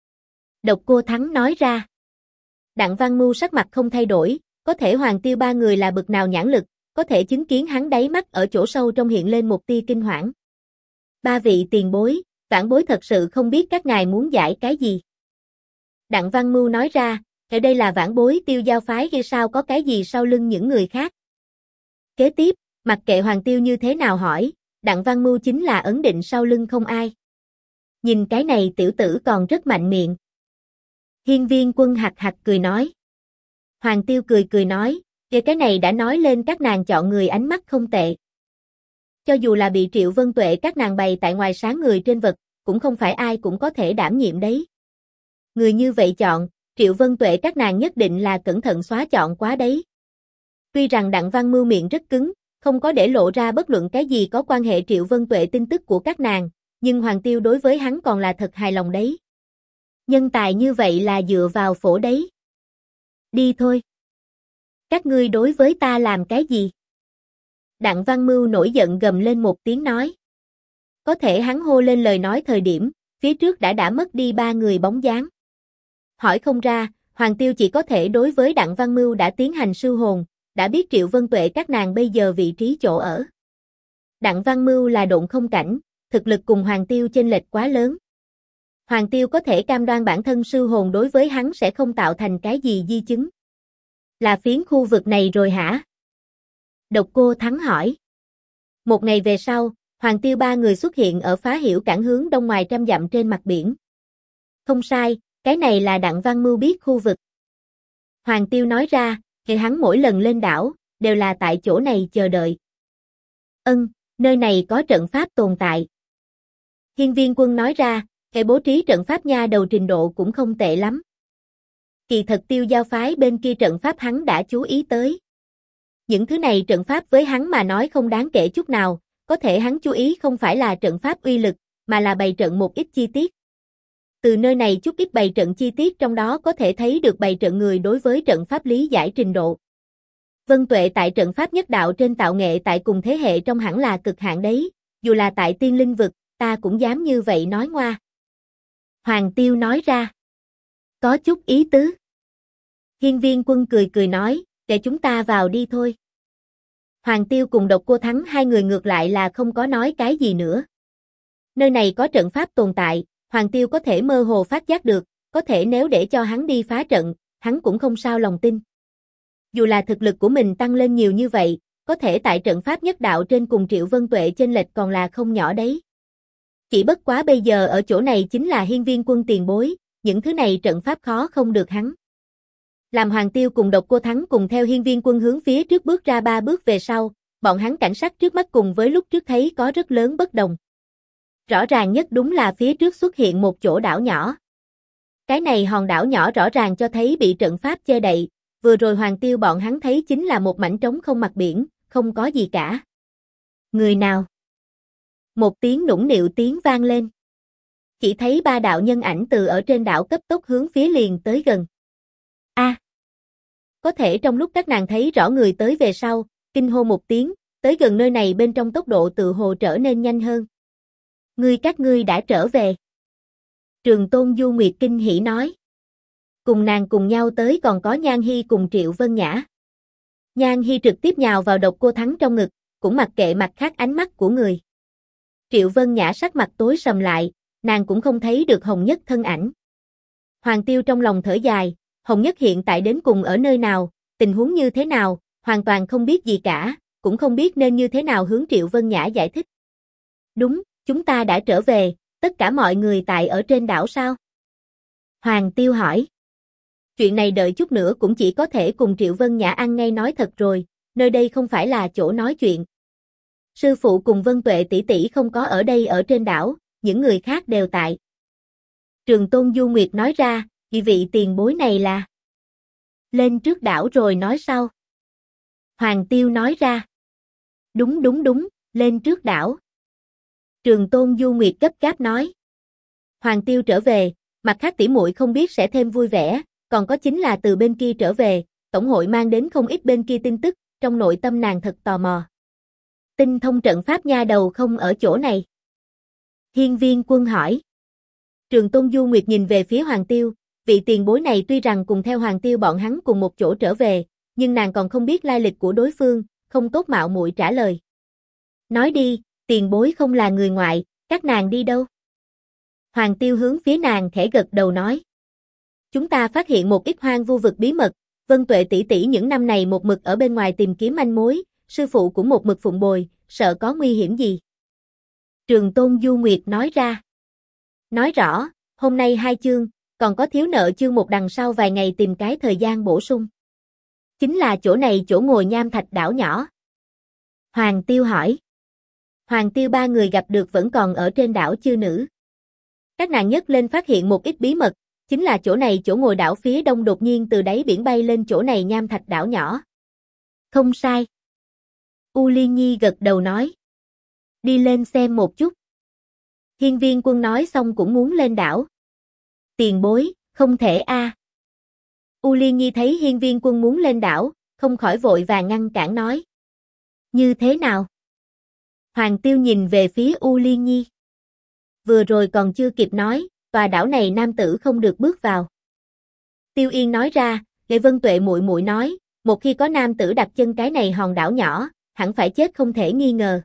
Độc Cô Thắng nói ra. Đặng Văn Mưu sắc mặt không thay đổi, có thể Hoàng Tiêu ba người là bực nào nhãn lực, có thể chứng kiến hắn đáy mắt ở chỗ sâu trong hiện lên một tia kinh hoảng. Ba vị tiền bối, vãn bối thật sự không biết các ngài muốn giải cái gì. Đặng Văn Mưu nói ra, ở đây là vãn bối Tiêu Giao phái hay sao có cái gì sau lưng những người khác. Kế tiếp, mặc kệ Hoàng Tiêu như thế nào hỏi, Đặng Văn Mưu chính là ấn định sau lưng không ai. Nhìn cái này tiểu tử còn rất mạnh miệng. Hiên Viên Quân hạc hạc cười nói. Hoàng Tiêu cười cười nói, kìa cái này đã nói lên các nàng chọn người ánh mắt không tệ. Cho dù là bị Triệu Vân Tuệ các nàng bày tại ngoài sáng người trên vật, cũng không phải ai cũng có thể đảm nhiệm đấy. Người như vậy chọn, Triệu Vân Tuệ các nàng nhất định là cẩn thận xóa chọn quá đấy. Tuy rằng Đặng Văn Mưu miệng rất cứng, không có để lộ ra bất luận cái gì có quan hệ Triệu Vân Tuệ tin tức của các nàng, nhưng Hoàng Tiêu đối với hắn còn là thật hài lòng đấy. Nhân tài như vậy là dựa vào phổ đấy. Đi thôi. Các ngươi đối với ta làm cái gì? Đặng Văn Mưu nổi giận gầm lên một tiếng nói. Có thể hắn hô lên lời nói thời điểm, phía trước đã mất đi ba người bóng dáng. Hỏi không ra, Hoàng Tiêu chỉ có thể đối với Đặng Văn Mưu đã tiến hành sư hồn, đã biết Triệu Vân Tuệ các nàng bây giờ vị trí chỗ ở. Đặng Văn Mưu là độn không cảnh, thực lực cùng Hoàng Tiêu chênh lệch quá lớn. Hoàng Tiêu có thể cam đoan bản thân sư hồn đối với hắn sẽ không tạo thành cái gì di chứng. Là phiến khu vực này rồi hả? Độc Cô Thắng hỏi. Một ngày về sau, Hoàng Tiêu ba người xuất hiện ở Phá Hiểu cảng hướng đông ngoài 100 dặm trên mặt biển. Không sai, cái này là Đặng Văn Mưu biết khu vực. Hoàng Tiêu nói ra, thì hắn mỗi lần lên đảo, đều là tại chỗ này chờ đợi. Nơi này có trận pháp tồn tại. Hiên Viên Quân nói ra, hệ bố trí trận pháp nha đầu trình độ cũng không tệ lắm. Kỳ thật Tiêu Giao phái bên kia trận pháp hắn đã chú ý tới. Những thứ này trận pháp với hắn mà nói không đáng kể chút nào, có thể hắn chú ý không phải là trận pháp uy lực, mà là bày trận một ít chi tiết. Từ nơi này chút ít bày trận chi tiết trong đó có thể thấy được bày trận người đối với trận pháp lý giải trình độ. Vân Tuệ tại trận pháp nhất đạo trên tạo nghệ tại cùng thế hệ trong hẳn là cực hạn đấy, dù là tại tiên linh vực, ta cũng dám như vậy nói ngoa. Hoàng Tiêu nói ra. Có chút ý tứ. Hiên Viên Quân cười cười nói, để chúng ta vào đi thôi. Hoàng Tiêu cùng Độc Cô Thắng hai người ngược lại là không có nói cái gì nữa. Nơi này có trận pháp tồn tại, Hoàng Tiêu có thể mơ hồ phát giác được, có thể nếu để cho hắn đi phá trận, hắn cũng không sao lòng tin. Dù là thực lực của mình tăng lên nhiều như vậy, có thể tại trận pháp nhất đạo trên cùng Triệu Vân Tuệ chênh lệch còn là không nhỏ đấy. Chỉ bất quá bây giờ ở chỗ này chính là Hiên Viên Quân tiền bối, những thứ này trận pháp khó không được hắn. Làm Hoàng Tiêu cùng Độc Cô Thắng cùng theo Hiên Viên Quân hướng phía trước bước ra 3 bước về sau, bọn hắn cảnh sát trước mắt cùng với lúc trước thấy có rất lớn bất đồng. Rõ ràng nhất đúng là phía trước xuất hiện một chỗ đảo nhỏ. Cái này hòn đảo nhỏ rõ ràng cho thấy bị trận pháp che đậy, vừa rồi Hoàng Tiêu bọn hắn thấy chính là một mảnh trống không mặt biển, không có gì cả. Người nào? Một tiếng nũng nịu tiếng vang lên. Chỉ thấy 3 đạo nhân ảnh từ ở trên đảo cấp tốc hướng phía liền tới gần. Có thể trong lúc các nàng thấy rõ người tới về sau, kinh hô một tiếng, tới gần nơi này bên trong tốc độ tự hồ trở nên nhanh hơn. Các ngươi đã trở về. Trường Tôn Du Nguyệt kinh hỉ nói. Cùng nàng cùng nhau tới còn có Nhan Hi cùng Triệu Vân Nhã. Nhan Hi trực tiếp nhào vào Độc Cô Thắng trong ngực, cũng mặc kệ mặt khác ánh mắt của người. Triệu Vân Nhã sắc mặt tối sầm lại, nàng cũng không thấy được Hồng Nhất thân ảnh. Hoàng Tiêu trong lòng thở dài, Hồng Nhất hiện tại đến cùng ở nơi nào, tình huống như thế nào, hoàn toàn không biết gì cả, cũng không biết nên như thế nào hướng Triệu Vân Nhã giải thích. Đúng, chúng ta đã trở về, tất cả mọi người tại ở trên đảo sao? Hoàng Tiêu hỏi. Chuyện này đợi chút nữa cũng chỉ có thể cùng Triệu Vân Nhã ăn ngay nói thật rồi, nơi đây không phải là chỗ nói chuyện. Sư phụ cùng Vân Tuệ tỷ tỷ không có ở đây ở trên đảo, những người khác đều tại. Trường Tôn Du Nguyệt nói ra, vị tiền bối này là lên trước đảo rồi nói sau. Hoàng Tiêu nói ra. Đúng, lên trước đảo. Trường Tôn Du Nguyệt gấp gáp nói. Hoàng Tiêu trở về, mặt khác tỷ muội không biết sẽ thêm vui vẻ, còn có chính là từ bên kia trở về, tổng hội mang đến không ít bên kia tin tức, trong nội tâm nàng thật tò mò. Tinh thông trận pháp nha đầu không ở chỗ này. Hiên Viên Quân hỏi. Trường Tôn Du Nguyệt nhìn về phía Hoàng Tiêu, vị tiền bối này tuy rằng cùng theo Hoàng Tiêu bọn hắn cùng một chỗ trở về, nhưng nàng còn không biết lai lịch của đối phương, không tốt mạo muội trả lời. Nói đi, tiền bối không là người ngoại, các nàng đi đâu? Hoàng Tiêu hướng phía nàng khẽ gật đầu nói. Chúng ta phát hiện một ít hoang vu vực bí mật, Vân Tuệ tỷ tỷ những năm này một mực ở bên ngoài tìm kiếm manh mối, sư phụ cũng một mực phụng bồi, sợ có nguy hiểm gì. Trường Tôn Du Nguyệt nói ra. Nói rõ, hôm nay 2 chương, còn có thiếu nợ chương 1 đằng sau vài ngày tìm cái thời gian bổ sung. Chính là chỗ này chỗ ngồi nham thạch đảo nhỏ. Hoàng Tiêu hỏi. Hoàng Tiêu 3 người gặp được vẫn còn ở trên đảo chư nữ. Các nàng nhấc lên phát hiện một ít bí mật, chính là chỗ này chỗ ngồi đảo phía đông đột nhiên từ đáy biển bay lên chỗ này nham thạch đảo nhỏ. Không sai. U Liên Nhi gật đầu nói. Đi lên xem một chút. Hiên Viên Quân nói xong cũng muốn lên đảo. Tiền bối, không thể a. U Liên Nhi thấy Hiên Viên Quân muốn lên đảo, không khỏi vội vàng ngăn cản nói. Như thế nào? Hoàng Tiêu nhìn về phía U Liên Nhi. Vừa rồi còn chưa kịp nói, tòa đảo này nam tử không được bước vào. Tiêu Yên nói ra, Lệ Vân Tuệ muội muội nói, một khi có nam tử đặt chân cái này hòn đảo nhỏ, hẳn phải chết không thể nghi ngờ.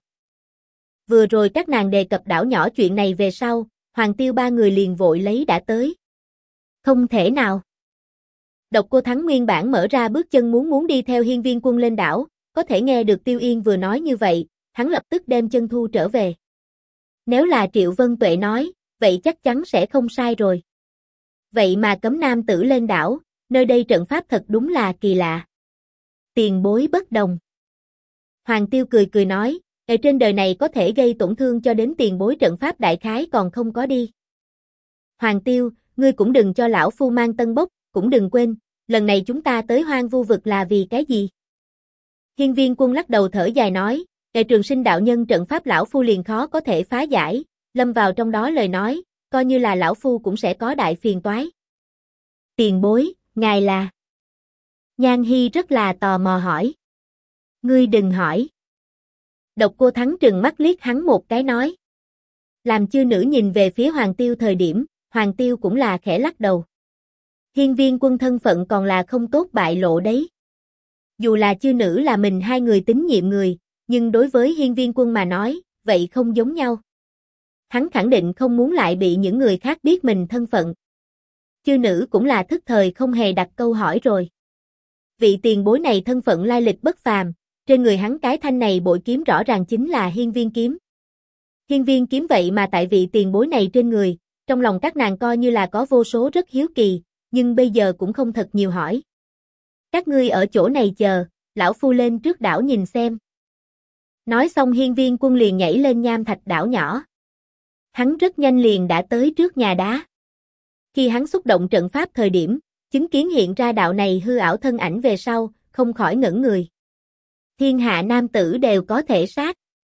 Vừa rồi các nàng đề cập đảo nhỏ chuyện này về sau, Hoàng Tiêu 3 người liền vội lấy đã tới. Không thể nào. Độc Cô Thắng nguyên bản mở ra bước chân muốn đi theo Hiên Viên Quân lên đảo, có thể nghe được Tiêu Yên vừa nói như vậy, hắn lập tức đem chân thu trở về. Nếu là Triệu Vân Tuệ nói, vậy chắc chắn sẽ không sai rồi. Vậy mà cấm nam tử lên đảo, nơi đây trận pháp thật đúng là kỳ lạ. Tiền bối bất đồng. Hoàng Tiêu cười nói, ở trên đời này có thể gây tổn thương cho đến tiền bối trận pháp đại khái còn không có đi. Hoàng Tiêu, ngươi cũng đừng cho lão phu mang tân bốc, cũng đừng quên, lần này chúng ta tới hoang vu vực là vì cái gì? Hiên Viên Quân lắc đầu thở dài nói, Trường Sinh đạo nhân trận pháp lão phu liền khó có thể phá giải, lâm vào trong đó lời nói, coi như là lão phu cũng sẽ có đại phiền toái. Tiền bối, ngài là? Nhan Hi rất là tò mò hỏi. Ngươi đừng hỏi. Độc Cô Thắng trừng mắt liếc hắn một cái nói. Làm chư nữ nhìn về phía Hoàng Tiêu thời điểm, Hoàng Tiêu cũng là khẽ lắc đầu. Hiên Viên Quân thân phận còn là không tốt bại lộ đấy. Dù là chư nữ là mình hai người tín nhiệm người, nhưng đối với Hiên Viên Quân mà nói, vậy không giống nhau. Hắn khẳng định không muốn lại bị những người khác biết mình thân phận. Chư nữ cũng là thức thời không hề đặt câu hỏi rồi. Vị tiền bối này thân phận lai lịch bất phàm, trên người hắn cái thanh này bội kiếm rõ ràng chính là Hiên Viên kiếm. Hiên Viên kiếm vậy mà tại vị tiền bối này trên người, trong lòng các nàng coi như là có vô số rất hiếu kỳ, nhưng bây giờ cũng không thật nhiều hỏi. Các ngươi ở chỗ này chờ, lão phu lên trước đảo nhìn xem. Nói xong Hiên Viên Quân liền nhảy lên nham thạch đảo nhỏ. Hắn rất nhanh liền đã tới trước nhà đá. Khi hắn xúc động trận pháp thời điểm, chứng kiến hiện ra đạo này hư ảo thân ảnh về sau, không khỏi ngẩn người. Thiên hạ nam tử đều có thể sát.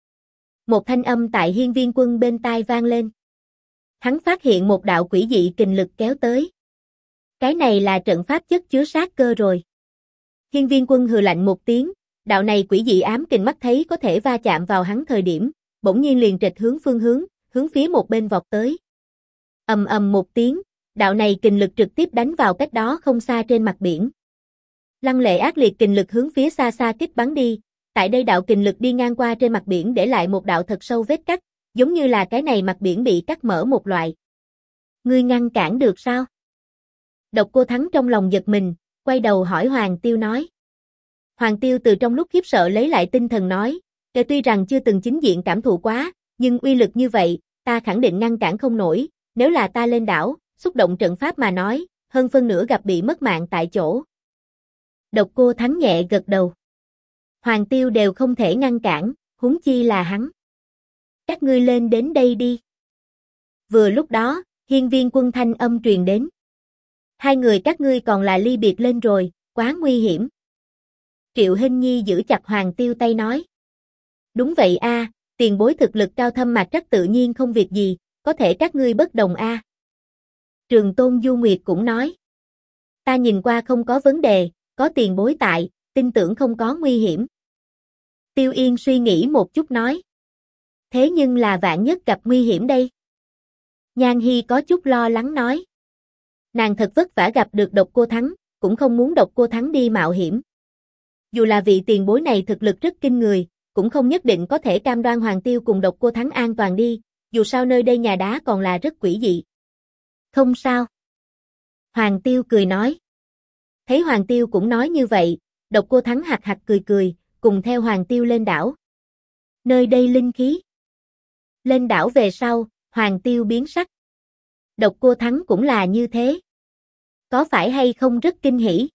Một thanh âm tại Hiên Viên Quân bên tai vang lên. Hắn phát hiện một đạo quỷ dị kình lực kéo tới. Cái này là trận pháp chất chứa sát cơ rồi. Hiên Viên Quân hừ lạnh một tiếng, đạo này quỷ dị ám kình mắt thấy có thể va chạm vào hắn thời điểm, bỗng nhiên liền trệch hướng phương hướng phía một bên vọt tới. Ầm ầm một tiếng, đạo này kình lực trực tiếp đánh vào cách đó không xa trên mặt biển. Lăng lệ ác liệt kình lực hướng phía xa xa kích bắn đi, tại đây đạo kình lực đi ngang qua trên mặt biển để lại một đạo thật sâu vết cắt, giống như là cái này mặt biển bị cắt mở một loại. Ngươi ngăn cản được sao? Độc Cô Thắng trong lòng giật mình, quay đầu hỏi Hoàng Tiêu nói. Hoàng Tiêu từ trong lúc khiếp sợ lấy lại tinh thần nói, tuy rằng chưa từng chính diện cảm thụ quá, nhưng uy lực như vậy, ta khẳng định ngăn cản không nổi, nếu là ta lên đảo, xúc động trận pháp mà nói, hơn phân nửa gặp bị mất mạng tại chỗ. Độc Cô Thắng nhẹ gật đầu. Hoàng Tiêu đều không thể ngăn cản, huống chi là hắn. Các ngươi lên đến đây đi. Vừa lúc đó, Hiên Viên Quân thanh âm truyền đến. Hai người các ngươi còn là ly biệt lên rồi, quá nguy hiểm. Triệu Hinh Nhi giữ chặt Hoàng Tiêu tay nói. Đúng vậy a, tiền bối thực lực cao thâm mạc trắc tự nhiên không việc gì, có thể các ngươi bất đồng a. Trường Tôn Du Nguyệt cũng nói. Ta nhìn qua không có vấn đề, có tiền bối tại, tin tưởng không có nguy hiểm. Tiêu Yên suy nghĩ một chút nói. Thế nhưng là vạn nhất gặp nguy hiểm đây. Nhan Hi có chút lo lắng nói. Nàng thật vất vả gặp được Độc Cô Thắng, cũng không muốn Độc Cô Thắng đi mạo hiểm. Dù là vị tiền bối này thực lực rất kinh người, cũng không nhất định có thể cam đoan Hoàng Tiêu cùng Độc Cô Thắng an toàn đi, dù sao nơi đây nhà đá còn là rất quỷ dị. Không sao. Hoàng Tiêu cười nói. Thấy Hoàng Tiêu cũng nói như vậy, Độc Cô Thắng hạc hạc cười cười, cùng theo Hoàng Tiêu lên đảo. Nơi đây linh khí. Lên đảo về sau, Hoàng Tiêu biến sắc. Độc Cô Thắng cũng là như thế. Có phải hay không rất kinh hỉ?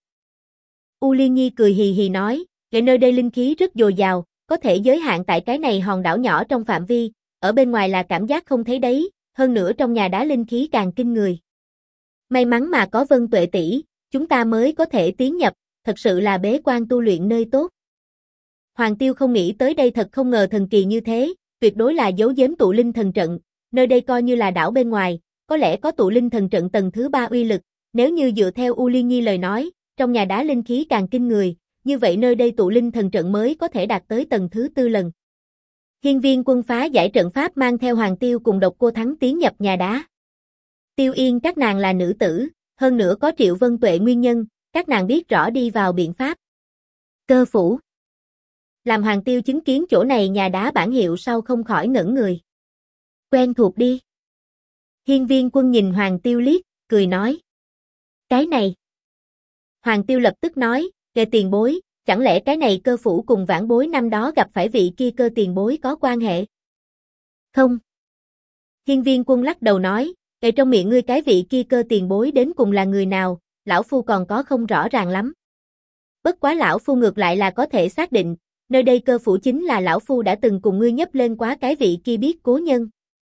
U Liên Nhi cười hì hì nói, nơi đây linh khí rất dồi dào, có thể giới hạn tại cái này hòn đảo nhỏ trong phạm vi, ở bên ngoài là cảm giác không thấy đấy, hơn nữa trong nhà đá linh khí càng kinh người. May mắn mà có Vân Tuệ tỷ, chúng ta mới có thể tiến nhập, thật sự là bế quan tu luyện nơi tốt. Hoàng Tiêu không nghĩ tới đây thật không ngờ thần kỳ như thế, tuyệt đối là giấu giếm tụ linh thần trận, nơi đây coi như là đảo bên ngoài, có lẽ có tụ linh thần trận tầng thứ 3 uy lực, nếu như dựa theo U Liên Nhi lời nói, trong nhà đá linh khí càng kinh người, như vậy nơi đây tụ linh thần trận mới có thể đạt tới tầng thứ 4 lần. Hiên Viên Quân phá giải trận pháp mang theo Hoàng Tiêu cùng Độc Cô Thắng tiến nhập nhà đá. Tiêu Yên các nàng là nữ tử, hơn nữa có Triệu Vân Tuệ nguyên nhân, các nàng biết rõ đi vào biện pháp. Cơ phủ. Làm Hoàng Tiêu chứng kiến chỗ này nhà đá bản hiệu sau không khỏi ngẩn người. Quen thuộc đi. Hiên Viên Quân nhìn Hoàng Tiêu liếc, cười nói. Cái này. Hoàng Tiêu lập tức nói, kề tiền bối, chẳng lẽ cái này cơ phủ cùng vãn bối năm đó gặp phải vị kia cơ tiền bối có quan hệ? Không. Hiên Viên Quân lắc đầu nói, kề trong miệng ngươi cái vị kia cơ tiền bối đến cùng là người nào, lão phu còn có không rõ ràng lắm. Bất quá lão phu ngược lại là có thể xác định, nơi đây cơ phủ chính là lão phu đã từng cùng ngươi nhấp lên quá cái vị kia biết cố nhân.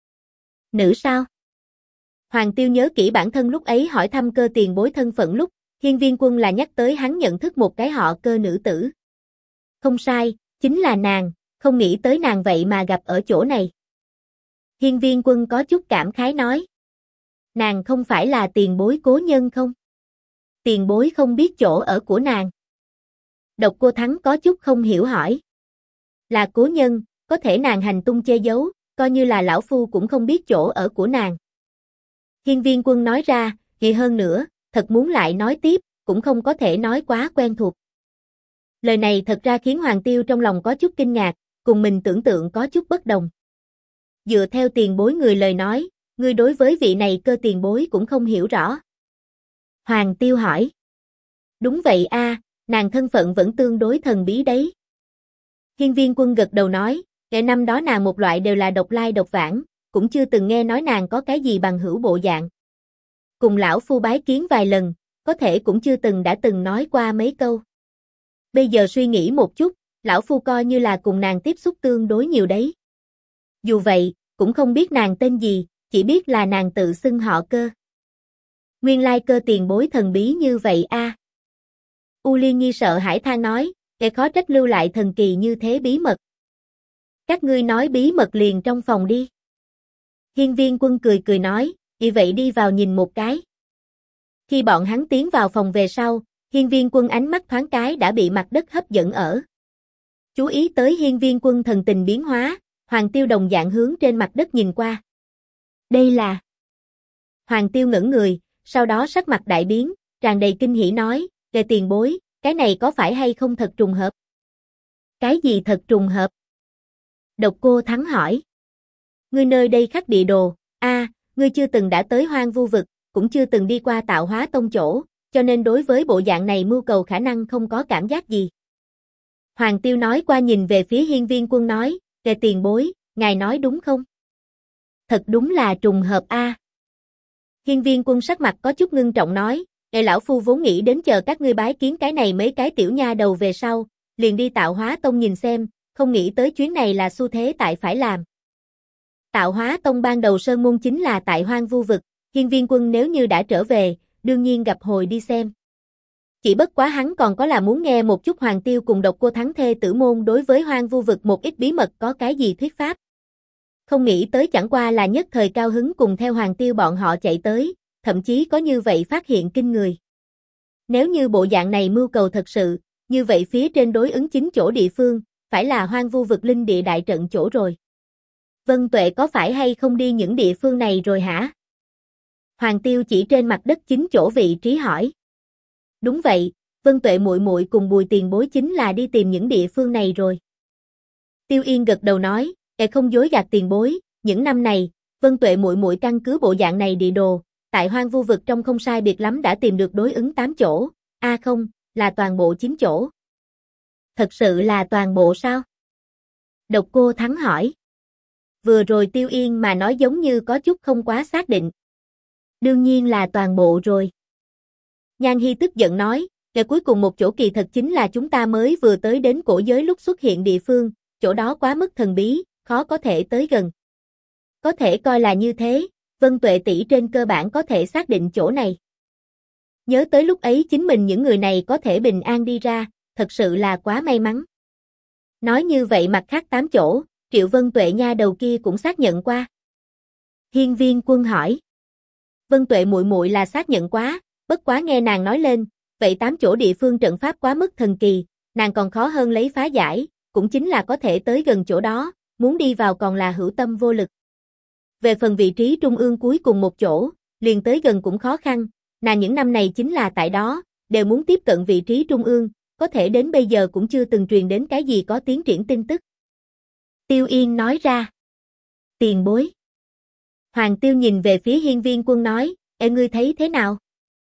Nữ sao? Hoàng Tiêu nhớ kỹ bản thân lúc ấy hỏi thăm cơ tiền bối thân phận lúc, Hiên Viên Quân là nhắc tới hắn nhận thức một cái họ cơ nữ tử. Không sai, chính là nàng, không nghĩ tới nàng vậy mà gặp ở chỗ này. Hiên Viên Quân có chút cảm khái nói. Nàng không phải là tiền bối cố nhân không? Tiền bối không biết chỗ ở của nàng. Độc Cô Thắng có chút không hiểu hỏi. Là cố nhân, có thể nàng hành tung che giấu, coi như là lão phu cũng không biết chỗ ở của nàng. Hiên Viên Quân nói ra, vậy hơn nữa, thật muốn lại nói tiếp, cũng không có thể nói quá quen thuộc. Lời này thật ra khiến Hoàng Tiêu trong lòng có chút kinh ngạc, cùng mình tưởng tượng có chút bất đồng. Dựa theo tiền bối người lời nói, ngươi đối với vị này Cơ tiền bối cũng không hiểu rõ. Hoàng Tiêu hỏi. Đúng vậy a, nàng thân phận vẫn tương đối thần bí đấy. Hiên Viên Quân gật đầu nói, kể năm đó nàng một loại đều là độc lai độc vãng, cũng chưa từng nghe nói nàng có cái gì bằng hữu bộ dạng. Cùng lão phu bái kiến vài lần, có thể cũng chưa đã từng nói qua mấy câu. Bây giờ suy nghĩ một chút, lão phu coi như là cùng nàng tiếp xúc tương đối nhiều đấy. Dù vậy, cũng không biết nàng tên gì, chỉ biết là nàng tự xưng họ Cơ. Nguyên lai Cơ tiền bối thần bí như vậy a. U Liên Nhi sợ hãi than nói, kẻ khó trách lưu lại thần kỳ như thế bí mật. Các ngươi nói bí mật liền trong phòng đi. Hiên Viên Quân cười cười nói, vì vậy đi vào nhìn một cái. Khi bọn hắn tiến vào phòng về sau, Hiên Viên Quân ánh mắt thoáng cái đã bị mặt đất hấp dẫn ở. Chú ý tới Hiên Viên Quân thần tình biến hóa, Hoàng Tiêu đồng dạng hướng trên mặt đất nhìn qua. Đây là... Hoàng Tiêu ngẩn người, sau đó sắc mặt đại biến, tràn đầy kinh hỉ nói, kề tiền bối, cái này có phải hay không thật trùng hợp? Cái gì thật trùng hợp? Độc Cô Thắng hỏi. Ngươi nơi đây khắc địa đồ, ngươi chưa từng đã tới Hoang Vu vực, cũng chưa từng đi qua Tạo Hóa Tông chỗ, cho nên đối với bộ dạng này mưu cầu khả năng không có cảm giác gì. Hoàng Tiêu nói qua nhìn về phía Hiên Viên Quân nói, kề tiền bối, ngài nói đúng không? Thật đúng là trùng hợp a. Hiên Viên Quân sắc mặt có chút ngưng trọng nói, lão phu vốn nghĩ đến chờ các ngươi bái kiến cái này mấy cái tiểu nha đầu về sau, liền đi Tạo Hóa Tông nhìn xem, không nghĩ tới chuyến này là xu thế tại phải làm. Tạo Hóa Tông ban đầu sơn môn chính là tại Hoang Vu vực, Hiên Viên Quân nếu như đã trở về, đương nhiên gặp hồi đi xem. Chỉ bất quá hắn còn có là muốn nghe một chút Hoàng Tiêu cùng Độc Cô Thắng thê tử môn đối với Hoang Vu vực một ít bí mật có cái gì thuyết pháp. Không nghĩ tới chẳng qua là nhất thời cao hứng cùng theo Hoàng Tiêu bọn họ chạy tới, thậm chí có như vậy phát hiện kinh người. Nếu như bộ dạng này mưu cầu thật sự, như vậy phía trên đối ứng chính chỗ địa phương, phải là Hoang Vu vực linh địa đại trận chỗ rồi. Vân Tuệ có phải hay không đi những địa phương này rồi hả? Hoàng Tiêu chỉ trên mặt đất chính chỗ vị trí hỏi. Đúng vậy, Vân Tuệ muội muội cùng Bùi tiền bối chính là đi tìm những địa phương này rồi. Tiêu Yên gật đầu nói, không dối gạt tiền bối, những năm này, Vân Tuệ muội muội căn cứ bộ dạng này địa đồ, tại Hoang Vu vực trong không sai biệt lắm đã tìm được đối ứng 8 chỗ, không, là toàn bộ 9 chỗ. Thật sự là toàn bộ sao? Độc Cô Thắng hỏi. Vừa rồi Tiêu Yên mà nói giống như có chút không quá xác định. Đương nhiên là toàn bộ rồi. Nhan Hi tức giận nói, cái cuối cùng một chỗ kỳ thật chính là chúng ta mới vừa tới đến cổ giới lúc xuất hiện địa phương, chỗ đó quá mức thần bí, khó có thể tới gần. Có thể coi là như thế, Vân Tuệ tỷ trên cơ bản có thể xác định chỗ này. Nhớ tới lúc ấy chính mình những người này có thể bình an đi ra, thật sự là quá may mắn. Nói như vậy mặt khác 8 chỗ, Triệu Vân Tuệ nha đầu kia cũng xác nhận qua. Hiên Viên Quân hỏi. Vân Tuệ muội muội là xác nhận quá, bất quá nghe nàng nói lên, vậy 8 chỗ địa phương trận pháp quá mức thần kỳ, nàng còn khó hơn lấy phá giải, cũng chính là có thể tới gần chỗ đó, muốn đi vào còn là hữu tâm vô lực. Về phần vị trí trung ương cuối cùng một chỗ, liền tới gần cũng khó khăn, nàng những năm này chính là tại đó, đều muốn tiếp cận vị trí trung ương, có thể đến bây giờ cũng chưa từng truyền đến cái gì có tiến triển tin tức. Tiêu Yên nói ra. Tiền bối. Hoàng Tiêu nhìn về phía Hiên Viên Quân nói, ngươi thấy thế nào?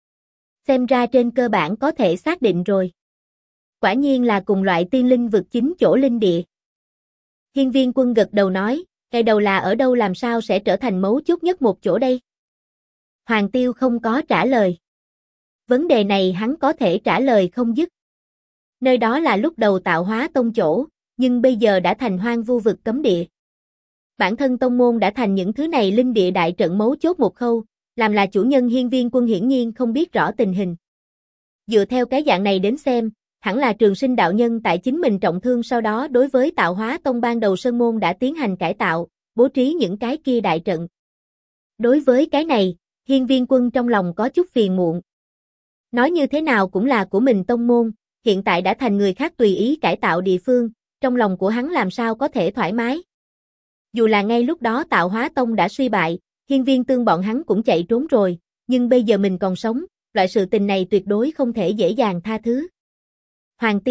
Xem ra trên cơ bản có thể xác định rồi. Quả nhiên là cùng loại tiên linh vực 9 chỗ linh địa. Hiên Viên Quân gật đầu nói, cái đầu là ở đâu làm sao sẽ trở thành mấu chốt nhất một chỗ đây? Hoàng Tiêu không có trả lời. Vấn đề này hắn có thể trả lời không dứt. Nơi đó là lúc đầu Tạo Hóa Tông chỗ, nhưng bây giờ đã thành Hoang Vu vực cấm địa. Bản thân tông môn đã thành những thứ này linh địa đại trận mấu chốt một khâu, làm là chủ nhân Hiên Viên Quân hiển nhiên không biết rõ tình hình. Dựa theo cái dạng này đến xem, hẳn là Trường Sinh đạo nhân tại chính mình trọng thương sau đó đối với Tạo Hóa Tông ban đầu sơn môn đã tiến hành cải tạo, bố trí những cái kia đại trận. Đối với cái này, Hiên Viên Quân trong lòng có chút phiền muộn. Nói như thế nào cũng là của mình tông môn, hiện tại đã thành người khác tùy ý cải tạo địa phương, trong lòng của hắn làm sao có thể thoải mái. Dù là ngay lúc đó Tạo Hóa Tông đã suy bại, Hiên Viên Tương bọn hắn cũng chạy trốn rồi, nhưng bây giờ mình còn sống, loại sự tình này tuyệt đối không thể dễ dàng tha thứ. Hoàng Tiêu,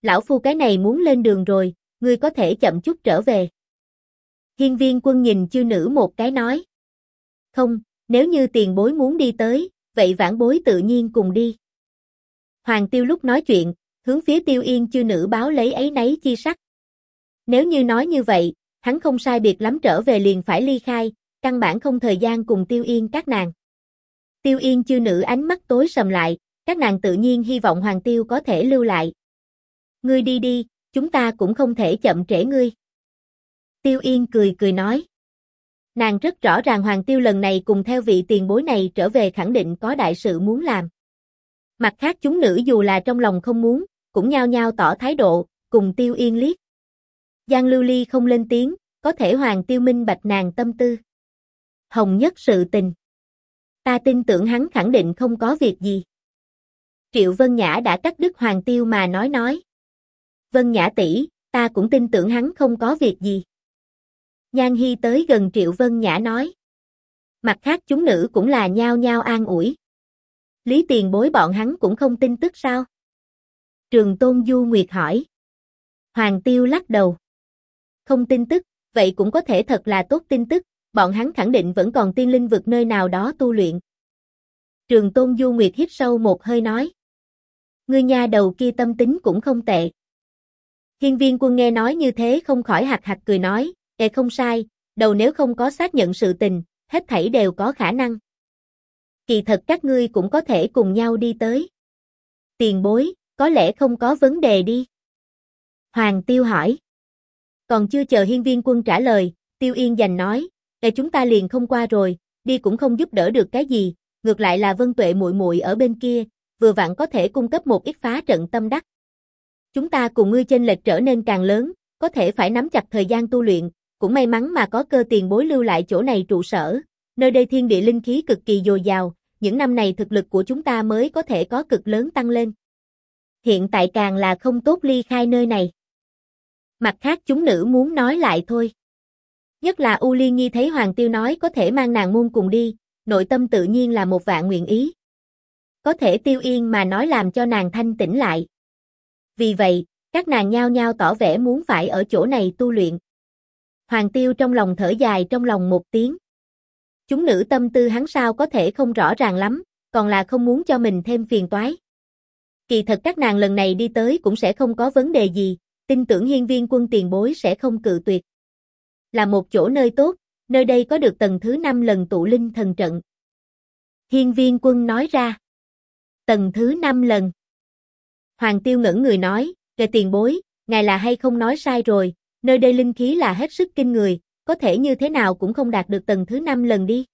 Lão phu cái này muốn lên đường rồi, ngươi có thể chậm chút trở về. Hiên Viên Quân nhìn chư nữ một cái nói. Không, nếu như tiền bối muốn đi tới, vậy vãn bối tự nhiên cùng đi. Hoàng Tiêu lúc nói chuyện, hướng phía Tiêu Yên chư nữ báo lấy áy náy chi sắc. Nếu như nói như vậy, hắn không sai biệt lắm trở về liền phải ly khai, căn bản không thời gian cùng Tiêu Yên các nàng. Tiêu Yên chư nữ ánh mắt tối sầm lại, các nàng tự nhiên hy vọng Hoàng Tiêu có thể lưu lại. Ngươi đi đi, chúng ta cũng không thể chậm trễ ngươi. Tiêu Yên cười cười nói. Nàng rất rõ ràng Hoàng Tiêu lần này cùng theo vị tiền bối này trở về khẳng định có đại sự muốn làm. Mặt khác chúng nữ dù là trong lòng không muốn, cũng nhao nhao tỏ thái độ, cùng Tiêu Yên liếc. Giang Lưu Ly không lên tiếng, có thể Hoàng Tiêu minh bạch nàng tâm tư. Hồng Nhất sự tình. Ta tin tưởng hắn khẳng định không có việc gì. Triệu Vân Nhã đã cắt đứt Hoàng Tiêu mà nói. Vân Nhã tỷ, ta cũng tin tưởng hắn không có việc gì. Nhan Hi tới gần Triệu Vân Nhã nói. Mặt khác chúng nữ cũng là nhao nhao an ủi. Lý tiền bối bọn hắn cũng không tin tức sao? Trường Tôn Du Nguyệt hỏi. Hoàng Tiêu lắc đầu. Không tin tức, vậy cũng có thể thật là tốt tin tức, bọn hắn khẳng định vẫn còn tiên linh vực nơi nào đó tu luyện. Trường Tôn Du Nguyệt hít sâu một hơi nói. Ngươi nha đầu kia tâm tính cũng không tệ. Hiên Viên Quân nghe nói như thế không khỏi hạc hạc cười nói, không sai, đầu nếu không có xác nhận sự tình, hết thảy đều có khả năng. Kỳ thật các ngươi cũng có thể cùng nhau đi tới. Tiền bối, có lẽ không có vấn đề đi. Hoàng Tiêu hỏi. Còn chưa chờ Hiên Viên Quân trả lời, Tiêu Yên giành nói, chúng ta liền không qua rồi, đi cũng không giúp đỡ được cái gì, ngược lại là Vân Tuệ muội muội ở bên kia, vừa vặn có thể cung cấp một ít phá trận tâm đắc. Chúng ta cùng ngươi chênh lệch trở nên càng lớn, có thể phải nắm chặt thời gian tu luyện, cũng may mắn mà có Cơ tiền bối lưu lại chỗ này trụ sở, nơi đây thiên địa linh khí cực kỳ dồi dào, những năm này thực lực của chúng ta mới có thể có cực lớn tăng lên. Hiện tại càng là không tốt ly khai nơi này. Mặt khác chúng nữ muốn nói lại thôi. Nhất là U Liên Nhi thấy Hoàng Tiêu nói có thể mang nàng môn cùng đi, nội tâm tự nhiên là một vạn nguyện ý. Có thể Tiêu Yên mà nói làm cho nàng thanh tĩnh lại. Vì vậy, các nàng nhao nhao tỏ vẻ muốn phải ở chỗ này tu luyện. Hoàng Tiêu trong lòng thở dài trong lòng một tiếng. Chúng nữ tâm tư hắn sao có thể không rõ ràng lắm, còn là không muốn cho mình thêm phiền toái. Kỳ thật các nàng lần này đi tới cũng sẽ không có vấn đề gì, tin tưởng Hiên Viên Quân tiền bối sẽ không cự tuyệt. Là một chỗ nơi tốt, nơi đây có được tầng thứ 5 lần tụ linh thần trận. Hiên Viên Quân nói ra. Tầng thứ 5 lần. Hoàng Tiêu ngẩn người nói, tiền bối, ngài là hay không nói sai rồi, nơi đây linh khí là hết sức kinh người, có thể như thế nào cũng không đạt được tầng thứ 5 lần đi.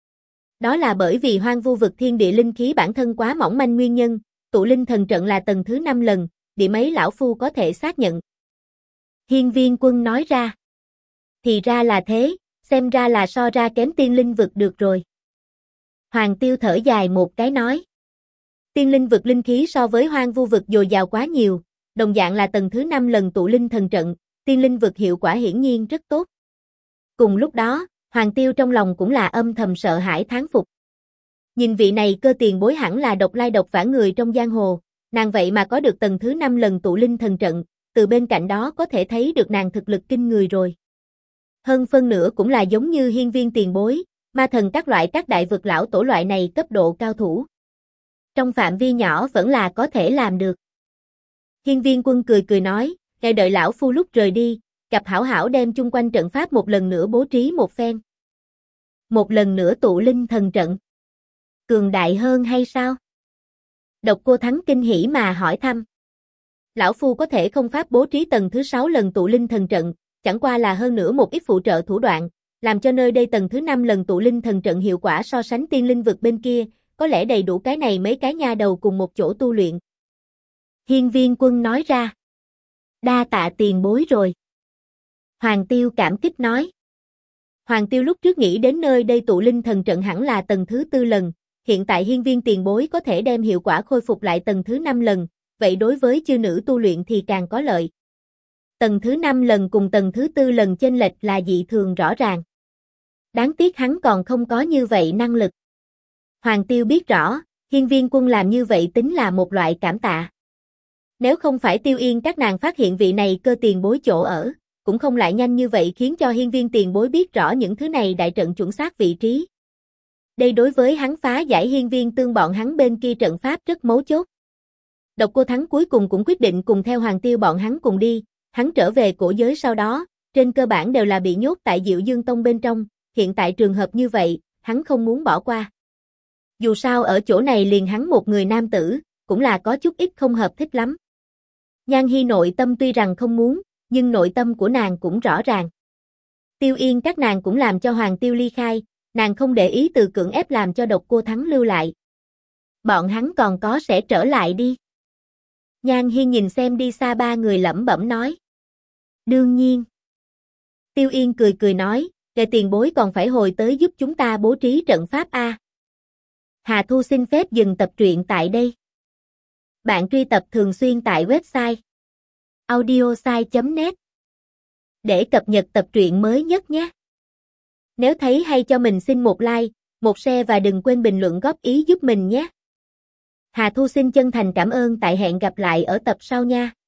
Đó là bởi vì hoang vu vực thiên địa linh khí bản thân quá mỏng manh nguyên nhân, tụ linh thần trận là tầng thứ 5 lần, điểm ấy lão phu có thể xác nhận. Hiên Viên Quân nói ra. Thì ra là thế, xem ra là so ra kém tiên linh vực được rồi. Hoàng Tiêu thở dài một cái nói. Tiên linh vực linh khí so với hoang vu vực dồi dào quá nhiều, đồng dạng là tầng thứ 5 lần tụ linh thần trận, tiên linh vực hiệu quả hiển nhiên rất tốt. Cùng lúc đó, Hoàng Tiêu trong lòng cũng là âm thầm sợ hãi thán phục. Nhìn vị này Cơ tiền bối hẳn là độc lai độc vãng người trong giang hồ, nàng vậy mà có được tầng thứ 5 lần tụ linh thần trận, từ bên cạnh đó có thể thấy được nàng thực lực kinh người rồi. Hơn phân nữa cũng là giống như Hiên Viên tiền bối, ma thần các loại các đại vực lão tổ loại này cấp độ cao thủ. Trong phạm vi nhỏ vẫn là có thể làm được. Hiên Viên Quân cười cười nói, ngài đợi lão phu lúc rời đi, gặp hảo hảo đem chung quanh trận pháp một lần nữa bố trí một phen. Một lần nữa tụ linh thần trận. Cường đại hơn hay sao? Độc Cô Thắng kinh hỉ mà hỏi thăm. Lão phu có thể không pháp bố trí tầng thứ 6 lần tụ linh thần trận, chẳng qua là hơn nữa một ít phụ trợ thủ đoạn, làm cho nơi đây tầng thứ 5 lần tụ linh thần trận hiệu quả so sánh tiên linh vực bên kia, có lẽ đầy đủ cái này mấy cái nha đầu cùng một chỗ tu luyện. Hiên Viên Quân nói ra. Đa tạ tiền bối rồi. Hoàng Tiêu cảm kích nói. Hoàng Tiêu lúc trước nghĩ đến nơi đây tụ linh thần trận hẳn là tầng thứ 4 lần, hiện tại Hiên Viên tiền bối có thể đem hiệu quả khôi phục lại tầng thứ 5 lần, vậy đối với chư nữ tu luyện thì càng có lợi. Tầng thứ 5 lần cùng tầng thứ 4 lần chênh lệch là dị thường rõ ràng. Đáng tiếc hắn còn không có như vậy năng lực. Hoàng Tiêu biết rõ, Hiên Viên Quân làm như vậy tính là một loại cảm tạ. Nếu không phải Tiêu Yên các nàng phát hiện vị này Cơ tiền bối chỗ ở, cũng không lại nhanh như vậy khiến cho Hiên Viên tiền bối biết rõ những thứ này đại trận chuẩn xác vị trí. Đây đối với hắn phá giải Hiên Viên tương bọn hắn bên kia trận pháp rất mấu chốt. Độc Cô Thắng cuối cùng cũng quyết định cùng theo Hoàng Tiêu bọn hắn cùng đi, hắn trở về cổ giới sau đó, trên cơ bản đều là bị nhốt tại Diệu Dương Tông bên trong, hiện tại trường hợp như vậy, hắn không muốn bỏ qua. Dù sao ở chỗ này liền hắn một người nam tử, cũng là có chút ít không hợp thích lắm. Nhan Hi nội tâm tuy rằng không muốn, nhưng nội tâm của nàng cũng rõ ràng. Tiêu Yên các nàng cũng làm cho Hoàng Tiêu ly khai, nàng không để ý từ cưỡng ép làm cho Độc Cô Thắng lưu lại. Bọn hắn còn có sẽ trở lại đi. Nhan Hi nhìn xem đi xa ba người lẩm bẩm nói. Đương nhiên. Tiêu Yên cười cười nói, kẻ tiền bối còn phải hồi tới giúp chúng ta bố trí trận pháp a. Hà Thu xin phép dừng tập truyện tại đây. Bạn truy tập thường xuyên tại website audiosai.net để cập nhật tập truyện mới nhất nhé. Nếu thấy hay cho mình xin một like, một share và đừng quên bình luận góp ý giúp mình nhé. Hà Thu xin chân thành cảm ơn, tại hẹn gặp lại ở tập sau nha.